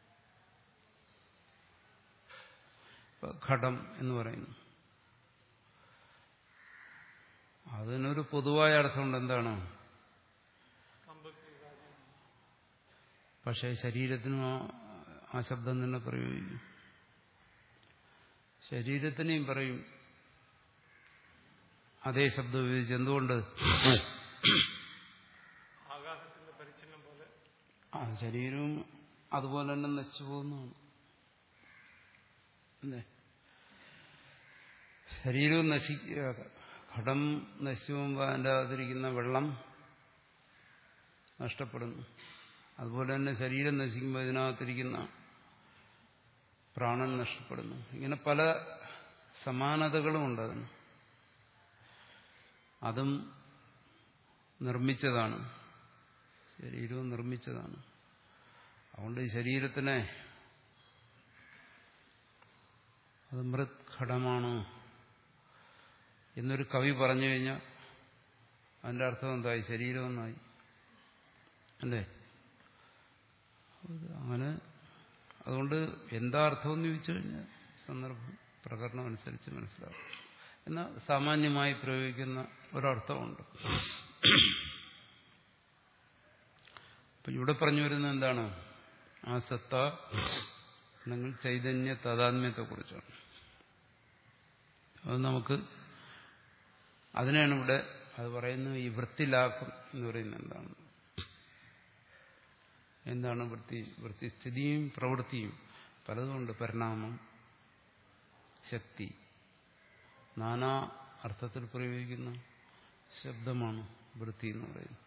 ഇപ്പൊ ഘടം എന്ന് പറയുന്നു, അതിനൊരു പൊതുവായ അർത്ഥമുണ്ട്. എന്താണ്? പക്ഷേ ശരീരത്തിനും ആ ശബ്ദം തന്നെ പ്രയോഗിക്കും. ശരീരത്തിനെയും പറയും അതേ ശബ്ദം ഉപയോഗിച്ച്. എന്തുകൊണ്ട്? ആ ശരീരവും അതുപോലെ തന്നെ നശിച്ചു പോകുന്നതാണ്. അല്ലേ? ശരീരവും നശിക്കുക, ഘടം നശിച്ചു പോകുമ്പോൾ അതിൻ്റെ അകത്തിരിക്കുന്ന വെള്ളം നഷ്ടപ്പെടുന്നു. അതുപോലെ തന്നെ ശരീരം നശിക്കുമ്പോൾ ഇതിനകത്തിരിക്കുന്ന പ്രാണൻ നഷ്ടപ്പെടുന്നു. ഇങ്ങനെ പല സമാനതകളും ഉണ്ട് അതിന്. അതും നിർമ്മിച്ചതാണ്, ശരീരവും നിർമ്മിച്ചതാണ്. അതുകൊണ്ട് ഈ ശരീരത്തിനെ അത് മൃത് ഘടമാണ് എന്നൊരു കവി പറഞ്ഞു കഴിഞ്ഞാൽ അതിൻ്റെ അർത്ഥം എന്തായി? ശരീരമെന്നായി അല്ലേ? അങ്ങനെ അതുകൊണ്ട് എന്താ അർത്ഥമെന്ന് ചോദിച്ചു കഴിഞ്ഞാൽ സന്ദർഭം പ്രകരണം അനുസരിച്ച് മനസ്സിലാവും. എന്നാൽ സാമാന്യമായി പ്രയോഗിക്കുന്ന ഒരർത്ഥമുണ്ട്. അപ്പം ഇവിടെ പറഞ്ഞു വരുന്നത് എന്താണ്? ആ സത്ത അല്ലെങ്കിൽ ചൈതന്യ താതാത്മ്യത്തെക്കുറിച്ചാണ്. അത് നമുക്ക് അതിനാണ് ഇവിടെ അത് പറയുന്നത്. ഈ വൃത്തിലാഭം എന്ന് പറയുന്നത് എന്താണ്? എന്താണ് വൃത്തി? വൃത്തിസ്ഥിതിയും പ്രവൃത്തിയും പലതുമുണ്ട്. പരിണാമം, ശക്തി, നാനാ അർത്ഥത്തിൽ പ്രയോഗിക്കുന്ന ശബ്ദമാണ് വൃത്തി എന്ന് പറയുന്നത്.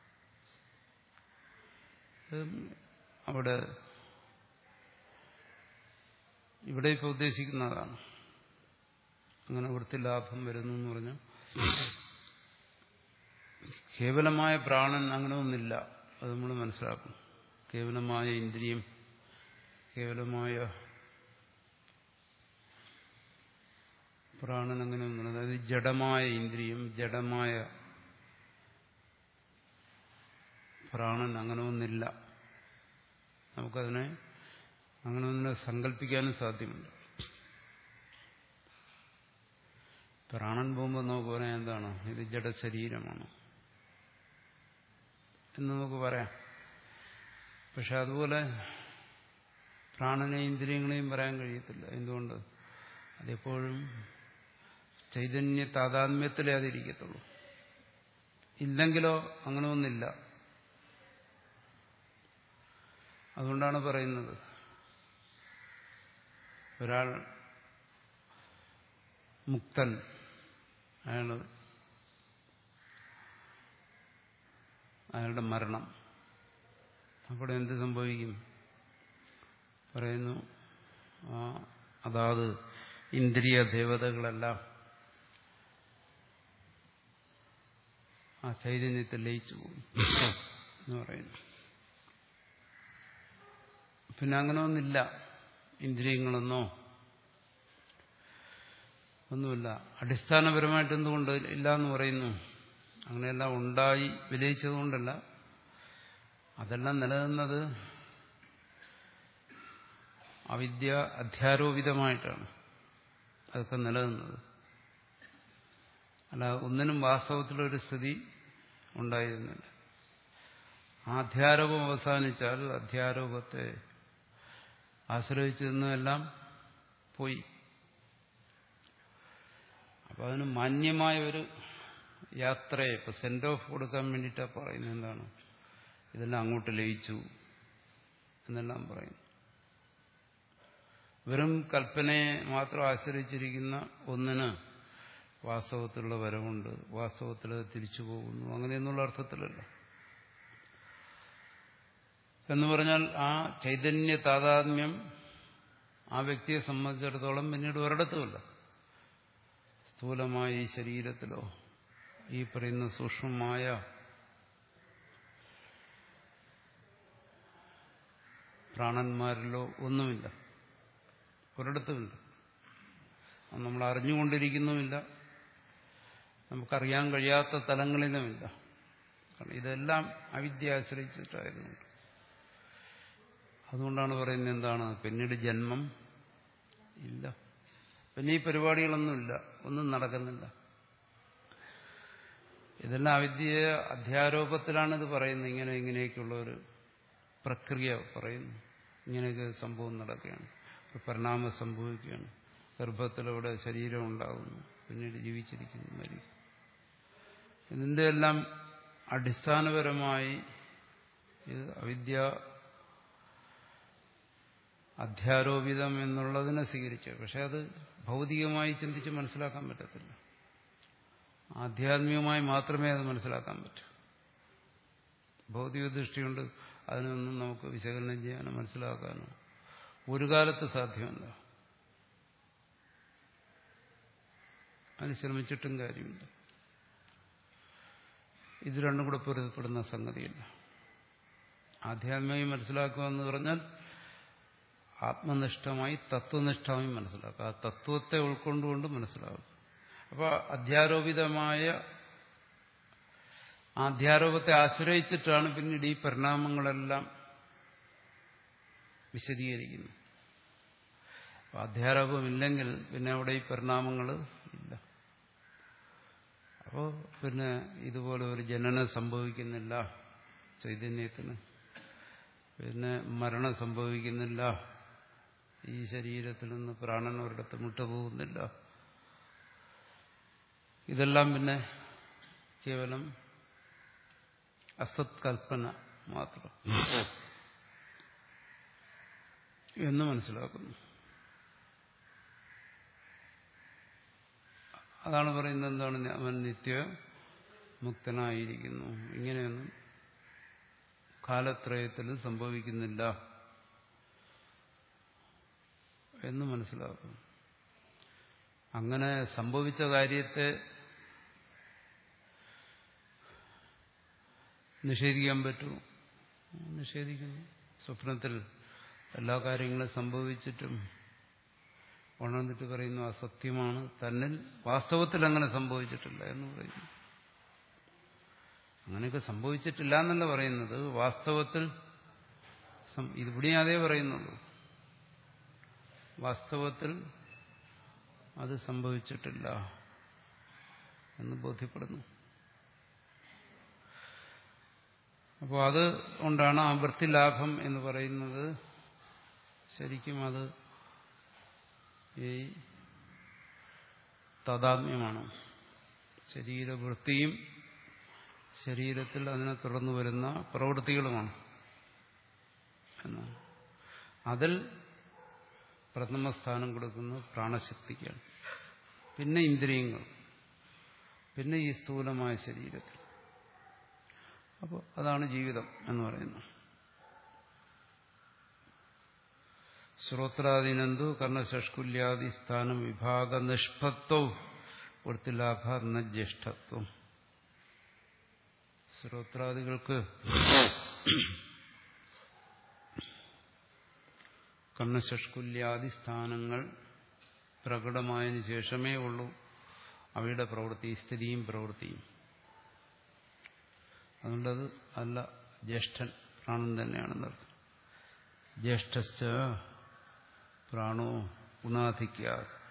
അവിടെ ഇവിടെ ഇപ്പോൾ ഉദ്ദേശിക്കുന്നതാണ്. അങ്ങനെ വൃത്തിലാഭം വരുന്നു എന്ന് പറഞ്ഞാൽ കേവലമായ പ്രാണൻ അങ്ങനെ ഒന്നില്ല. അത് നമ്മൾ മനസ്സിലാക്കും. കേവലമായ ഇന്ദ്രിയം, കേവലമായ പ്രാണൻ അങ്ങനെ ഒന്നുമില്ല. അതായത് ജഡമായ ഇന്ദ്രിയം, ജഡമായ പ്രാണൻ അങ്ങനെ ഒന്നില്ല. നമുക്കതിനെ അങ്ങനെ ഒന്നിനെ സങ്കല്പിക്കാനും സാധ്യമല്ല. പ്രാണൻ പോകുമ്പോൾ നമുക്ക് പറയാം എന്താണ്? ഇത് ജഡശരീരമാണ് എന്ന് നമുക്ക് പറയാം. പക്ഷെ അതുപോലെ പ്രാണനെയും ഇന്ദ്രിയങ്ങളെയും പറയാൻ കഴിയത്തില്ല. എന്തുകൊണ്ട്? അതെപ്പോഴും ചൈതന്യ താതാത്മ്യത്തിലേ അതിരിക്കത്തുള്ളൂ. ഇല്ലെങ്കിലോ അങ്ങനെ ഒന്നില്ല. അതുകൊണ്ടാണ് പറയുന്നത് ഒരാൾ മുക്തൻ, അയാൾ അയാളുടെ മരണം, അപ്പോൾ എന്ത് സംഭവിക്കും? പറയുന്നു അതാത് ഇന്ദ്രിയ ദേവതകളെല്ലാം ആ ചൈതന്യത്തിൽ ലയിച്ചു പോകും എന്ന് പറയുന്നു. പിന്നെ അങ്ങനെ ഒന്നില്ല. ഇന്ദ്രിയങ്ങളെന്നോ ഒന്നുമില്ല. അടിസ്ഥാനപരമായിട്ട് എന്തുകൊണ്ട് ഇല്ല എന്ന് പറയുന്നു? അങ്ങനെയെല്ലാം ഉണ്ടായി വിലയിച്ചതുകൊണ്ടല്ല. അതെല്ലാം നിലനിന്നത് അവിദ്യ അധ്യാരോപിതമായിട്ടാണ് അതൊക്കെ നിലനിന്നത്. അല്ല, ഒന്നിനും വാസ്തവത്തിലൊരു സ്ഥിതി ഉണ്ടായിരുന്നില്ല. അധ്യാരോപം അവസാനിച്ചാൽ അധ്യാരോപത്തെ ആശ്രയിച്ചു നിന്നെല്ലാം പോയി. അപ്പൊ അതിന് മാന്യമായ ഒരു യാത്രയെ ഇപ്പൊ സെൻഡ് ഓഫ് കൊടുക്കാൻ വേണ്ടിയിട്ടാണ് പറയുന്നത്. എന്താണ്? ഇതെല്ലാം അങ്ങോട്ട് ലയിച്ചു എന്നെല്ലാം പറയുന്നു. വെറും കൽപ്പനയെ മാത്രം ആശ്രയിച്ചിരിക്കുന്ന ഒന്നിന് വാസ്തവത്തിലുള്ള വരവുണ്ട്, വാസ്തവത്തിൽ തിരിച്ചു പോകുന്നു, അങ്ങനെയൊന്നുള്ള അർത്ഥത്തിലല്ല. എന്ന് പറഞ്ഞാൽ ആ ചൈതന്യ താതാത്മ്യം ആ വ്യക്തിയെ സംബന്ധിച്ചിടത്തോളം പിന്നീട് ഒരിടത്തുമില്ല. സ്ഥൂലമായ ഈ ശരീരത്തിലോ ഈ പറയുന്ന സൂക്ഷ്മമായ പ്രാണന്മാരിലോ ഒന്നുമില്ല, ഒരിടത്തുമില്ല. നമ്മൾ അറിഞ്ഞുകൊണ്ടിരിക്കുന്നുമില്ല, നമുക്കറിയാൻ കഴിയാത്ത തലങ്ങളിലുമില്ല. കാരണം ഇതെല്ലാം അവിദ്യ ആശ്രയിച്ചിട്ടായിരുന്നു. അതുകൊണ്ടാണ് പറയുന്നത് എന്താണ്? പിന്നീട് ജന്മം ഇല്ല, പിന്നെ ഈ പരിപാടികളൊന്നുമില്ല, ഒന്നും നടക്കുന്നില്ല. ഇതെല്ലാം അവിദ്യ അധ്യാരോപത്തിലാണ് ഇത് പറയുന്നത്. ഇങ്ങനെ ഇങ്ങനെയൊക്കെയുള്ള ഒരു പ്രക്രിയ പറയുന്നു. ഇങ്ങനെയൊക്കെ സംഭവം നടക്കുകയാണ്, പരിണാമം സംഭവിക്കുകയാണ്. ഗർഭത്തിലൂടെ ശരീരം ഉണ്ടാകുന്നു, പിന്നീട് ജീവിച്ചിരിക്കുന്നു, മരിക്കും. ഇതിന്റെ എല്ലാം അടിസ്ഥാനപരമായി ഇത് അവിദ്യ അധ്യാരോപിതം എന്നുള്ളതിനെ സ്വീകരിച്ചു. പക്ഷെ അത് ഭൗതികമായി ചിന്തിച്ച് മനസ്സിലാക്കാൻ പറ്റത്തില്ല. ആധ്യാത്മികമായി മാത്രമേ അത് മനസ്സിലാക്കാൻ പറ്റൂ. ഭൗതിക ദൃഷ്ടിയുണ്ട് അതിനൊന്നും നമുക്ക് വിശകലനം ചെയ്യാനോ മനസ്സിലാക്കാനോ ഒരു കാലത്ത് സാധ്യമല്ല. അതിന് ശ്രമിച്ചിട്ടും കാര്യമില്ല. ഇത് രണ്ടും കൂടെ പൊരുത്തപ്പെടുന്ന സംഗതിയില്ല. ആധ്യാത്മികമായി മനസ്സിലാക്കുക എന്ന് പറഞ്ഞാൽ ആത്മനിഷ്ഠമായി തത്വനിഷ്ഠമായി മനസ്സിലാക്കുക. ആ തത്വത്തെ ഉൾക്കൊണ്ടുകൊണ്ട് മനസ്സിലാക്കുക. അപ്പോൾ അധ്യാരോപിതമായ അധ്യാരോപത്തെ ആശ്രയിച്ചിട്ടാണ് പിന്നീട് ഈ പരിണാമങ്ങളെല്ലാം വിശദീകരിക്കുന്നത്. അപ്പോൾ അധ്യാരോപമില്ലെങ്കിൽ പിന്നെ അവിടെ ഈ പരിണാമങ്ങൾ ഇല്ല. അപ്പോൾ പിന്നെ ഇതുപോലെ ഒരു ജനനം സംഭവിക്കുന്നില്ല ചൈതന്യത്തിന്, പിന്നെ മരണം സംഭവിക്കുന്നില്ല, ഈ ശരീരത്തിൽ നിന്ന് പ്രാണൻ ഒരിടത്ത് മുട്ടുപോകുന്നില്ല. ഇതെല്ലാം പിന്നെ കേവലം അസത് കൽപ്പന മാത്രം എന്ന് മനസ്സിലാക്കുന്നു. അതാണ് പറയുന്നത് എന്താണ് അവൻ നിത്യ മുക്തനായിരിക്കുന്നു. ഇങ്ങനെയൊന്നും കാലത്രയത്തിൽ സംഭവിക്കുന്നില്ല എന്ന് മനസ്സിലാക്കുന്നു. അങ്ങനെ സംഭവിച്ച കാര്യത്തെ നിഷേധിക്കാൻ പറ്റുമോ? നിഷേധിക്കുന്നു. സ്വപ്നത്തിൽ എല്ലാ കാര്യങ്ങളും സംഭവിച്ചിട്ടും ഉണർന്നിട്ട് പറയുന്നു അസത്യമാണ്, തന്നിൽ വാസ്തവത്തിൽ അങ്ങനെ സംഭവിച്ചിട്ടില്ല എന്ന് പറയുന്നു. അങ്ങനെയൊക്കെ സംഭവിച്ചിട്ടില്ല എന്നല്ല പറയുന്നത്, വാസ്തവത്തിൽ ഇതിവിടെയും അതേ പറയുന്നുള്ളൂ, വാസ്തവത്തിൽ അത് സംഭവിച്ചിട്ടില്ല എന്ന് ബോധ്യപ്പെടുന്നു. അപ്പോൾ അത് കൊണ്ടാണ് ആ വൃത്തിലാഭം എന്ന് പറയുന്നത്. ശരിക്കും അത് ഈ താദാത്മ്യമാണ്. ശരീരവൃത്തിയും ശരീരത്തിൽ അതിനെ തുടർന്ന് വരുന്ന പ്രവൃത്തികളുമാണ് എന്നാണ്. അതിൽ പ്രഥമസ്ഥാനം കൊടുക്കുന്നത് പ്രാണശക്തിക്കാണ്, പിന്നെ ഇന്ദ്രിയങ്ങൾ, പിന്നെ ഈ സ്ഥൂലമായ ശരീരത്തിൽ. അപ്പോൾ അതാണ് ജീവിതം എന്ന് പറയുന്നത്. ശ്രോത്രാദീനന്തു കർണശഷ്കുല്യാദി സ്ഥാനം വിഭാഗ നിഷ്പത്വം വൃത്തിലാഭ ന ജ്യേഷ്ഠത്വം. ശ്രോത്രാദികൾക്ക് കർണശഷ്കുല്യാദി സ്ഥാനങ്ങൾ പ്രകടമായതിനു ശേഷമേ ഉള്ളൂ അവയുടെ പ്രവൃത്തി, സ്ഥിതിയും പ്രവൃത്തിയും. അതുകൊണ്ടത് അല്ല, ജ്യേഷ്ഠൻ പ്രാണൻ തന്നെയാണെന്നർത്ഥം. ജ്യേഷ്ഠശ്ച പ്രാണോ ഗുണാധിക്യ,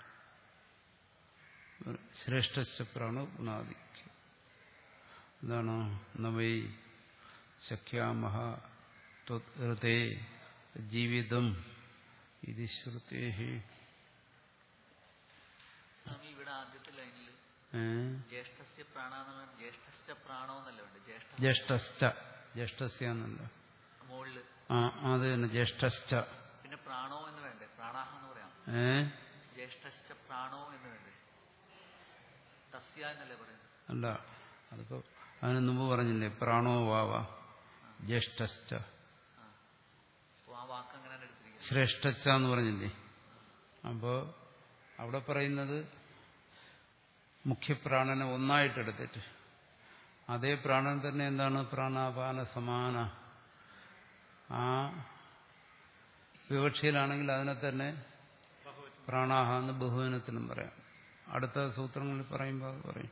ശ്രേഷ്ഠശ്ച പ്രാണോ ഗുണാധിക്യ. എന്താണ്? നവൈ ശക്യാമഹ ത്വതേ ജീവിതം ഇത് ശ്രുതേഹി. സ്വാമി, ഇവിടെ ആദ്യത്തെ ലൈനിൽ ജ്യേഷ്ഠസ്യ പ്രാണാന്ന് ജ്യേഷ്ഠശ്ച പ്രാണോ എന്നല്ല ഉണ്ട്, ജ്യേഷ്ഠശ്ച ജ്യേഷ്ഠസ്യ എന്നല്ല, മുകളില് ആ അത് തന്നെ ജ്യേഷ്ഠശ്ച. പിന്നെ പ്രാണോ എന്ന് വേണ്ടേ? പ്രാണാഹ എന്ന് പറയാം. ഏ ജ്യേഷ്ഠശ്ച പ്രാണോ എന്ന് വേണ്ടേ? തസ്യ എന്നല്ലേ പറയുന്നത്? അല്ല, അതിപ്പോ അതിന് മുമ്പ് പറഞ്ഞില്ലേ പ്രാണോ വാവ ജ്യേഷ്ഠശ്ച. ആ വാക്ക് അങ്ങനെ എടുത്തിരിക്കുന്നത് ശ്രേഷ്ഠച്ച എന്ന് പറഞ്ഞില്ലേ. അപ്പോ അവിടെ പറയുന്നത് മുഖ്യപ്രാണനെ ഒന്നായിട്ടെടുത്തിട്ട് അതേ പ്രാണൻ തന്നെ എന്താണ് പ്രാണാപാന സമാന ആ വിവക്ഷയിലാണെങ്കിൽ അതിനെ തന്നെ പ്രാണാഹ എന്ന് ബഹുവനത്തിനും പറയാം. അടുത്ത സൂത്രങ്ങളിൽ പറയുമ്പോൾ അത് പറയും.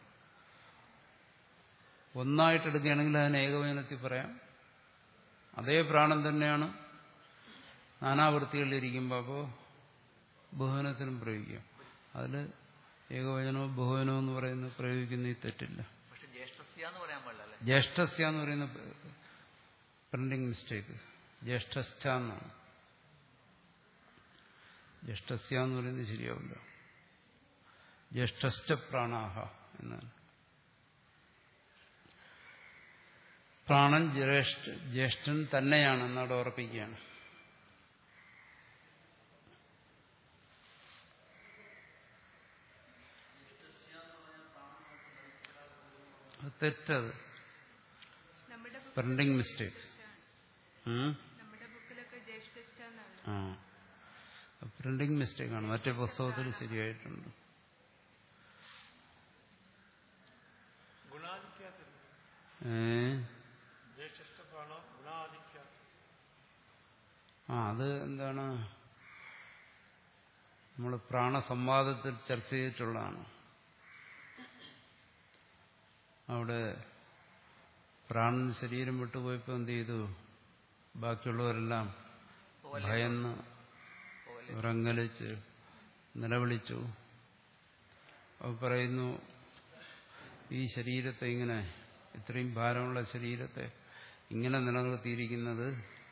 ഒന്നായിട്ടെടുക്കുകയാണെങ്കിൽ അതിന് ഏകവചനത്തിൽ പറയാം. അതേ പ്രാണൻ തന്നെയാണ് നാനാവൃത്തികളിലിരിക്കുമ്പോൾ അപ്പോൾ ബഹുവനത്തിനും പ്രയോഗിക്കാം. അതിൽ ഏകവചനവും ബഹുവനവും എന്ന് പറയുന്നത് പ്രയോഗിക്കുന്നതിൽ തെറ്റില്ല. പക്ഷെ ജ്യേഷ്ഠസ്യ എന്ന് പറയാൻ പാടില്ല. ജ്യേഷ്ഠസ്യ എന്ന് പറയുന്ന പ്രിന്റിംഗ് മിസ്റ്റേക്ക്. ജ്യേഷ്ഠശ്ച എന്നാണ്. ജ്യേഷ്ഠസ്യ എന്ന് പറയുന്നത് ശരിയാവില്ല. ജ്യേഷ്ഠശ്ച പ്രാണാഹ എന്നാണ്. പ്രാണൻ ജ്യേഷ്ഠ ജ്യേഷ്ഠൻ തന്നെയാണെന്ന് അവിടെ ഉറപ്പിക്കുകയാണ്. തെറ്റത് പ്രിന്റിംഗ് മിസ്റ്റേക്ക്. ആ പ്രിന്റിംഗ് മിസ്റ്റേക്കാണ്. മറ്റേ പുസ്തകത്തിൽ ശരിയായിട്ടുണ്ട്. ഏ ആ അത് എന്താണ് നമ്മൾ പ്രാണസംവാദത്തിൽ ചർച്ച ചെയ്തിട്ടുള്ളതാണ്. അവിടെ പ്രാണൻ ശരീരം വിട്ടുപോയപ്പോൾ എന്ത് ചെയ്തു? ബാക്കിയുള്ളവരെല്ലാം ഭയന്ന് ഉറങ്ങലിച്ച് നിലവിളിച്ചു. അപ്പോൾ പറയുന്നു, ഈ ശരീരത്തെ ഇങ്ങനെ, ഇത്രയും ഭാരമുള്ള ശരീരത്തെ ഇങ്ങനെ നിലനിർത്തിയിരിക്കുന്നത്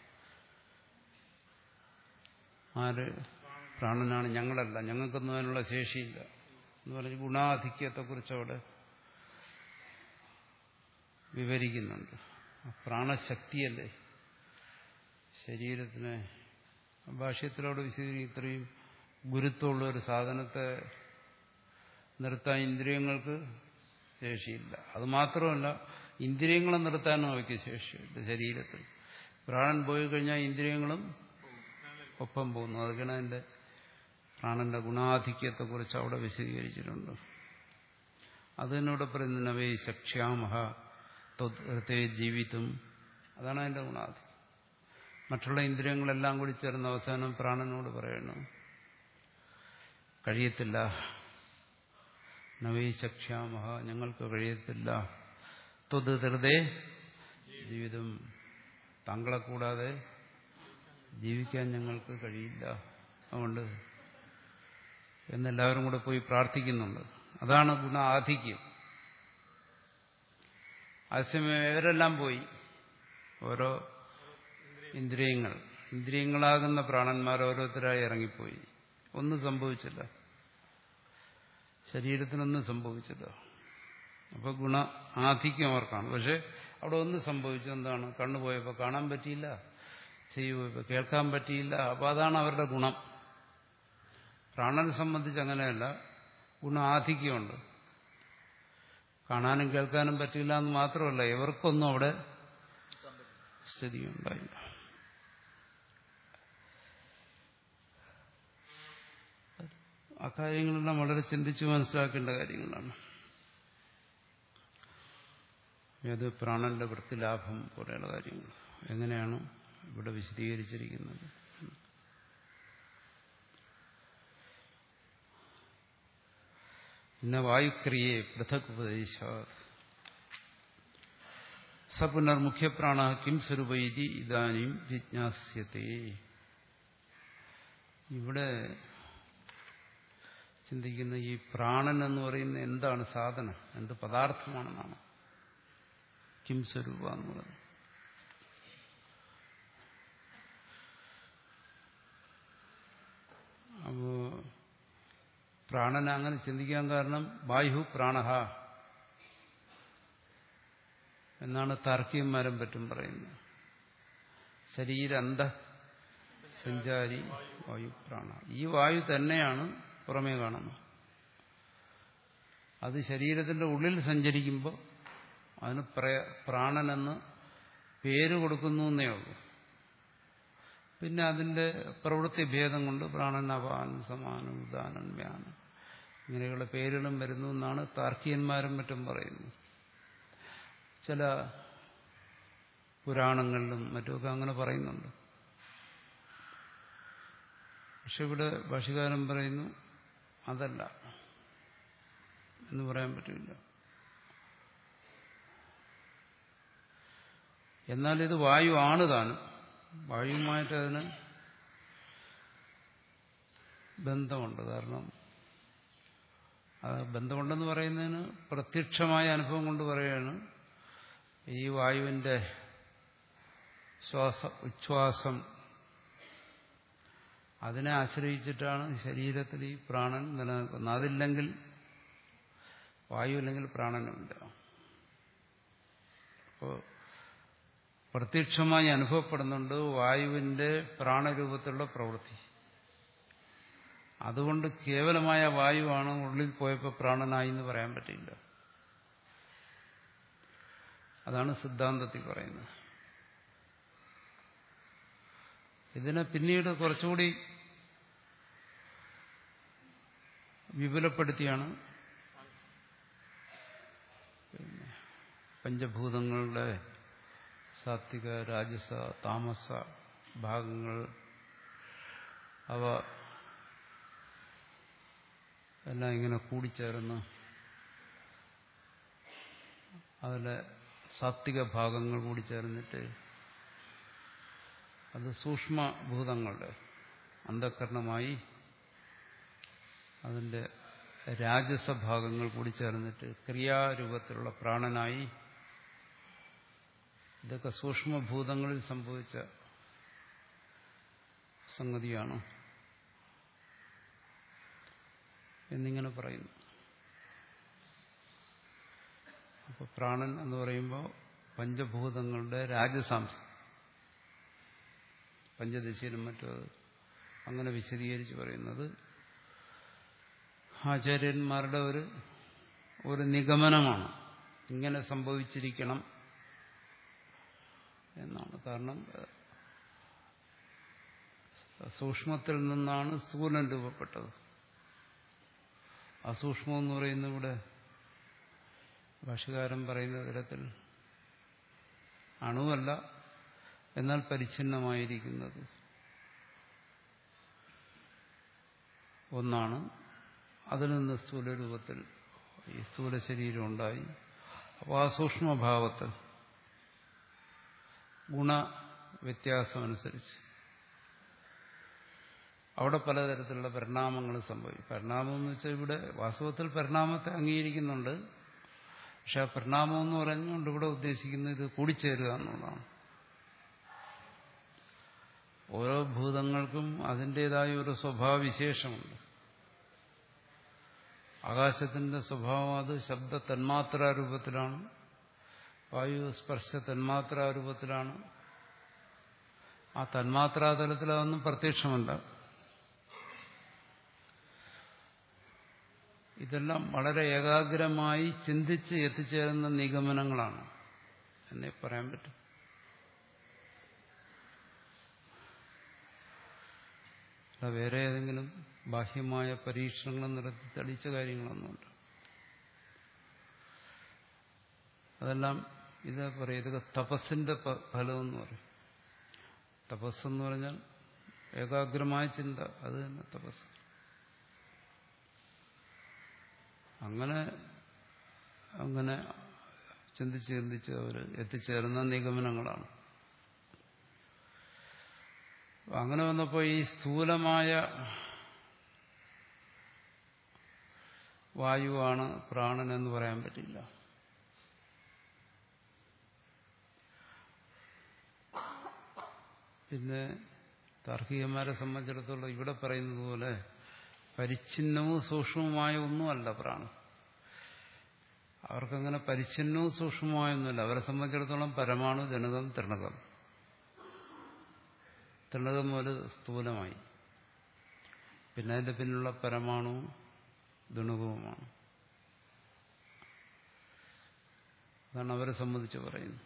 ആര്? പ്രാണനാണ്, ഞങ്ങളല്ല, ഞങ്ങൾക്കൊന്നും അതിനുള്ള ശേഷിയില്ല എന്ന് പറഞ്ഞ് ഗുണാധിക്യത്തെക്കുറിച്ച് അവിടെ വിവരിക്കുന്നുണ്ട്. പ്രാണശക്തിയല്ലേ ശരീരത്തിനെ ഭാഷ്യത്തിലൂടെ വിശദീകരിക്കും. ഇത്രയും ഗുരുത്വമുള്ള ഒരു സാധനത്തെ നിർത്താൻ ഇന്ദ്രിയങ്ങൾക്ക് ശേഷിയില്ല. അത് മാത്രമല്ല, ഇന്ദ്രിയങ്ങളെ നിർത്താനും അവയ്ക്ക് ശേഷിയില്ല. ശരീരത്തിൽ പ്രാണൻ പോയി കഴിഞ്ഞാൽ ഇന്ദ്രിയങ്ങളും ഒപ്പം പോകുന്നു. അതൊക്കെയാണ് അതിന്റെ പ്രാണന്റെ ഗുണാധിക്യത്തെക്കുറിച്ച് അവിടെ വിശദീകരിച്ചിട്ടുണ്ട്. അതിനോട് പറയുന്ന നവേ സക്ഷ്യാമഹ ത്വത്തെ ജീവിതം, അതാണ് അതിന്റെ ഗുണാധിക്യം. മറ്റുള്ള ഇന്ദ്രിയങ്ങളെല്ലാം കൂടി ചേർന്ന് അവസാനം പ്രാണനോട് പറയണം, കഴിയത്തില്ല, നവേ സക്ഷ്യാമഹ, ഞങ്ങൾക്ക് കഴിയത്തില്ല, ത്വത് ഹൃദേ ജീവിതം, താങ്കളെ കൂടാതെ ജീവിക്കാൻ ഞങ്ങൾക്ക് കഴിയില്ല, അതുകൊണ്ട് എന്നെല്ലാവരും കൂടെ പോയി പ്രാർത്ഥിക്കുന്നുണ്ട്. അതാണ് ഗുണ ആധിക്യം. അതേസമയം ഇവരെല്ലാം പോയി, ഓരോ ഇന്ദ്രിയങ്ങൾ ഇന്ദ്രിയങ്ങളാകുന്ന പ്രാണന്മാർ ഓരോരുത്തരായി ഇറങ്ങിപ്പോയി. ഒന്നും സംഭവിച്ചില്ല, ശരീരത്തിനൊന്നും സംഭവിച്ചില്ല. അപ്പൊ ഗുണ ആധിക്യം അവർക്കാണ്. പക്ഷെ അവിടെ ഒന്നും സംഭവിച്ചു. എന്താണ്? കണ്ണുപോയപ്പോൾ കാണാൻ പറ്റിയില്ല, ചെവി പോയപ്പോൾ കേൾക്കാൻ പറ്റിയില്ല. അപ്പൊ അതാണ് അവരുടെ ഗുണം. പ്രാണനെ സംബന്ധിച്ച് അങ്ങനെയല്ല, ഗുണ ആധിക്യമുണ്ട്. കാണാനും കേൾക്കാനും പറ്റില്ല എന്ന് മാത്രമല്ല, ഇവർക്കൊന്നും അവിടെ സ്ഥിതിയുണ്ടായില്ല. ആ കാര്യങ്ങളെല്ലാം വളരെ ചിന്തിച്ച് മനസ്സിലാക്കേണ്ട കാര്യങ്ങളാണ്. ഏത് പ്രാണന്റെ വൃത്തിലാഭം പോലെയുള്ള കാര്യങ്ങൾ എങ്ങനെയാണ് ഇവിടെ വിശദീകരിച്ചിരിക്കുന്നത്. പിന്നെ വായുക്രിയേ പൃഥക് ഉപദേശ സ പുനർമുഖ്യപ്രാണ കിം സ്വരൂപൈതി ഇദാനീം ജിജ്ഞാസ്യത്തെ. ഇവിടെ ചിന്തിക്കുന്ന ഈ പ്രാണൻ എന്ന് പറയുന്ന എന്താണ്? സാധനം, എന്ത് പദാർത്ഥമാണെന്നാണ്. കിം സ്വരൂപ എന്ന് പറയുന്നത്. അപ്പോ പ്രാണനെ അങ്ങനെ ചിന്തിക്കാൻ കാരണം വായു പ്രാണഹ എന്നാണ് താർക്കികന്മാരും പറ്റും പറയുന്നത്. ശരീര അന്ത സഞ്ചാരി വായു പ്രാണ. ഈ വായു തന്നെയാണ് പുറമേ കാണുന്നത്. അത് ശരീരത്തിന്റെ ഉള്ളിൽ സഞ്ചരിക്കുമ്പോൾ അതിന് പ്രാണനെന്ന് പേര് കൊടുക്കുന്നു എന്നേ ഉള്ളൂ. പിന്നെ അതിന്റെ പ്രവൃത്തി ഭേദം കൊണ്ട് പ്രാണൻ അപാൻ സമാനം ഉദാനൻ വ്യാനം ഇങ്ങനെയുള്ള പേരുകളും വരുന്നു എന്നാണ് താർക്കികന്മാരും മറ്റും പറയുന്നത്. ചില പുരാണങ്ങളിലും മറ്റുമൊക്കെ അങ്ങനെ പറയുന്നുണ്ട്. പക്ഷെ ഇവിടെ ഭാഷ്യകാരൻ പറയുന്നു അതല്ല എന്ന് പറയാൻ പറ്റില്ല. എന്നാൽ ഇത് വായു ആണ് താനും. വായുവുമായിട്ട് അതിന് ബന്ധമുണ്ട്. കാരണം ബന്ധമുണ്ടെന്ന് പറയുന്നതിന് പ്രത്യക്ഷമായ അനുഭവം കൊണ്ട് പറയുകയാണ്. ഈ വായുവിന്റെ ശ്വാസ ഉച്ഛ്വാസം അതിനെ ആശ്രയിച്ചിട്ടാണ് ശരീരത്തിൽ ഈ പ്രാണൻ നിലനിൽക്കുന്നത്. അതില്ലെങ്കിൽ വായു ഇല്ലെങ്കിൽ പ്രാണനുമില്ല. അപ്പോൾ പ്രത്യക്ഷമായി അനുഭവപ്പെടുന്നുണ്ട് വായുവിന്റെ പ്രാണരൂപത്തിലുള്ള പ്രവൃത്തി. അതുകൊണ്ട് കേവലമായ വായുവാണ് ഉള്ളിൽ പോയപ്പോൾ പ്രാണനായി എന്ന് പറയാൻ പറ്റില്ല. അതാണ് സിദ്ധാന്തത്തിൽ പറയുന്നത്. ഇതിനെ പിന്നീട് കുറച്ചുകൂടി വിപുലപ്പെടുത്തിയാണ് പഞ്ചഭൂതങ്ങളുടെ സാത്വിക രാജസ താമസ ഭാഗങ്ങൾ അവ എല്ലാം ഇങ്ങനെ കൂടിച്ചേർന്ന് അതിലെ സാത്വിക ഭാഗങ്ങൾ കൂടി ചേർന്നിട്ട് അത് സൂക്ഷ്മഭൂതങ്ങളുടെ അന്ധഃകരണമായി അതിൻ്റെ രാജസഭാഗങ്ങൾ കൂടി ചേർന്നിട്ട് ക്രിയാരൂപത്തിലുള്ള പ്രാണനായി ഇതൊക്കെ സൂക്ഷ്മഭൂതങ്ങളിൽ സംഭവിച്ച സംഗതിയാണ് എന്നിങ്ങനെ പറയുന്നു. അപ്പോൾ പ്രാണൻ എന്ന് പറയുമ്പോൾ പഞ്ചഭൂതങ്ങളുടെ രാജസാംസം, പഞ്ചദശയിലും മറ്റും അങ്ങനെ വിശദീകരിച്ച് പറയുന്നത് ആചാര്യന്മാരുടെ ഒരു ഒരു നിഗമനമാണ്. ഇങ്ങനെ സംഭവിച്ചിരിക്കണം എന്നാണ്. കാരണം സൂക്ഷ്മത്തിൽ നിന്നാണ് സ്ഥൂലം രൂപപ്പെട്ടത്. അസൂക്ഷ്മം എന്ന് പറയുന്ന ഇവിടെ ഭാഷ്യകാരൻ പറയുന്ന തരത്തിൽ അണുവല്ല, എന്നാൽ പരിച്ഛിന്നമായിരിക്കുന്നത് ഒന്നാണ്. അതിൽ നിന്ന് സ്ഥൂലരൂപത്തിൽ ഈ സ്ഥൂല ശരീരം ഉണ്ടായി. അപ്പോൾ ആ സൂക്ഷ്മഭാവത്തിൽ ഗുണവ്യത്യാസമനുസരിച്ച് അവിടെ പലതരത്തിലുള്ള പരിണാമങ്ങൾ സംഭവിക്കും. പരിണാമം എന്ന് വെച്ചാൽ ഇവിടെ വാസ്തവത്തിൽ പരിണാമത്തെ അംഗീകരിക്കുന്നുണ്ട്. പക്ഷെ ആ പരിണാമം എന്ന് പറഞ്ഞുകൊണ്ട് ഇവിടെ ഉദ്ദേശിക്കുന്നത് ഇത് കൂടിച്ചേരുക എന്നുള്ളതാണ്. ഓരോ ഭൂതങ്ങൾക്കും അതിൻ്റെതായ ഒരു സ്വഭാവവിശേഷമുണ്ട്. ആകാശത്തിന്റെ സ്വഭാവം അത് ശബ്ദ തന്മാത്രാരൂപത്തിലാണ്, വായു സ്പർശ തന്മാത്രാരൂപത്തിലാണ്. ആ തന്മാത്രാതലത്തിൽ അതൊന്നും പ്രത്യക്ഷമല്ല. ഇതെല്ലാം വളരെ ഏകാഗ്രമായി ചിന്തിച്ച് എത്തിച്ചേരുന്ന നിഗമനങ്ങളാണ് എന്നേ പറയാൻ പറ്റും. വേറെ ഏതെങ്കിലും ബാഹ്യമായ പരീക്ഷണങ്ങൾ നടത്തി തെളിയിച്ച കാര്യങ്ങളൊന്നുമില്ല. അതെല്ലാം ഇത് പറയും, ഇതൊക്കെ തപസ്സിന്റെ ഫലമെന്ന് പറയും. തപസ്സെന്ന് പറഞ്ഞാൽ ഏകാഗ്രമായ ചിന്ത, അത് തന്നെ തപസ്. അങ്ങനെ അങ്ങനെ ചിന്തിച്ച് ചിന്തിച്ച് അവർ എത്തിച്ചേർന്ന നിഗമനങ്ങളാണ്. അങ്ങനെ വന്നപ്പോൾ ഈ സ്ഥൂലമായ വായുവാണ് പ്രാണൻ എന്ന് പറയാൻ പറ്റില്ല. പിന്നെ താർക്കികന്മാരെ സംബന്ധിച്ചിടത്തോളം ഇവിടെ പറയുന്നത് പോലെ പരിച്ഛിന്നവും സൂക്ഷ്മവുമായ ഒന്നുമല്ല പ്രാണൻ. അവർക്കങ്ങനെ പരിച്ഛിന്നവും സൂക്ഷ്മമായൊന്നുമില്ല. അവരെ സംബന്ധിച്ചിടത്തോളം പരമാണു, ജനകം, തൃണകം. തൃണകം മുതൽ സ്ഥൂലമായി, പിന്നെ അതിന്റെ പിന്നിലുള്ള പരമാണുവും ദുണുകവുമാണ്. അതാണ് അവരെ സംബന്ധിച്ച് പറയുന്നത്.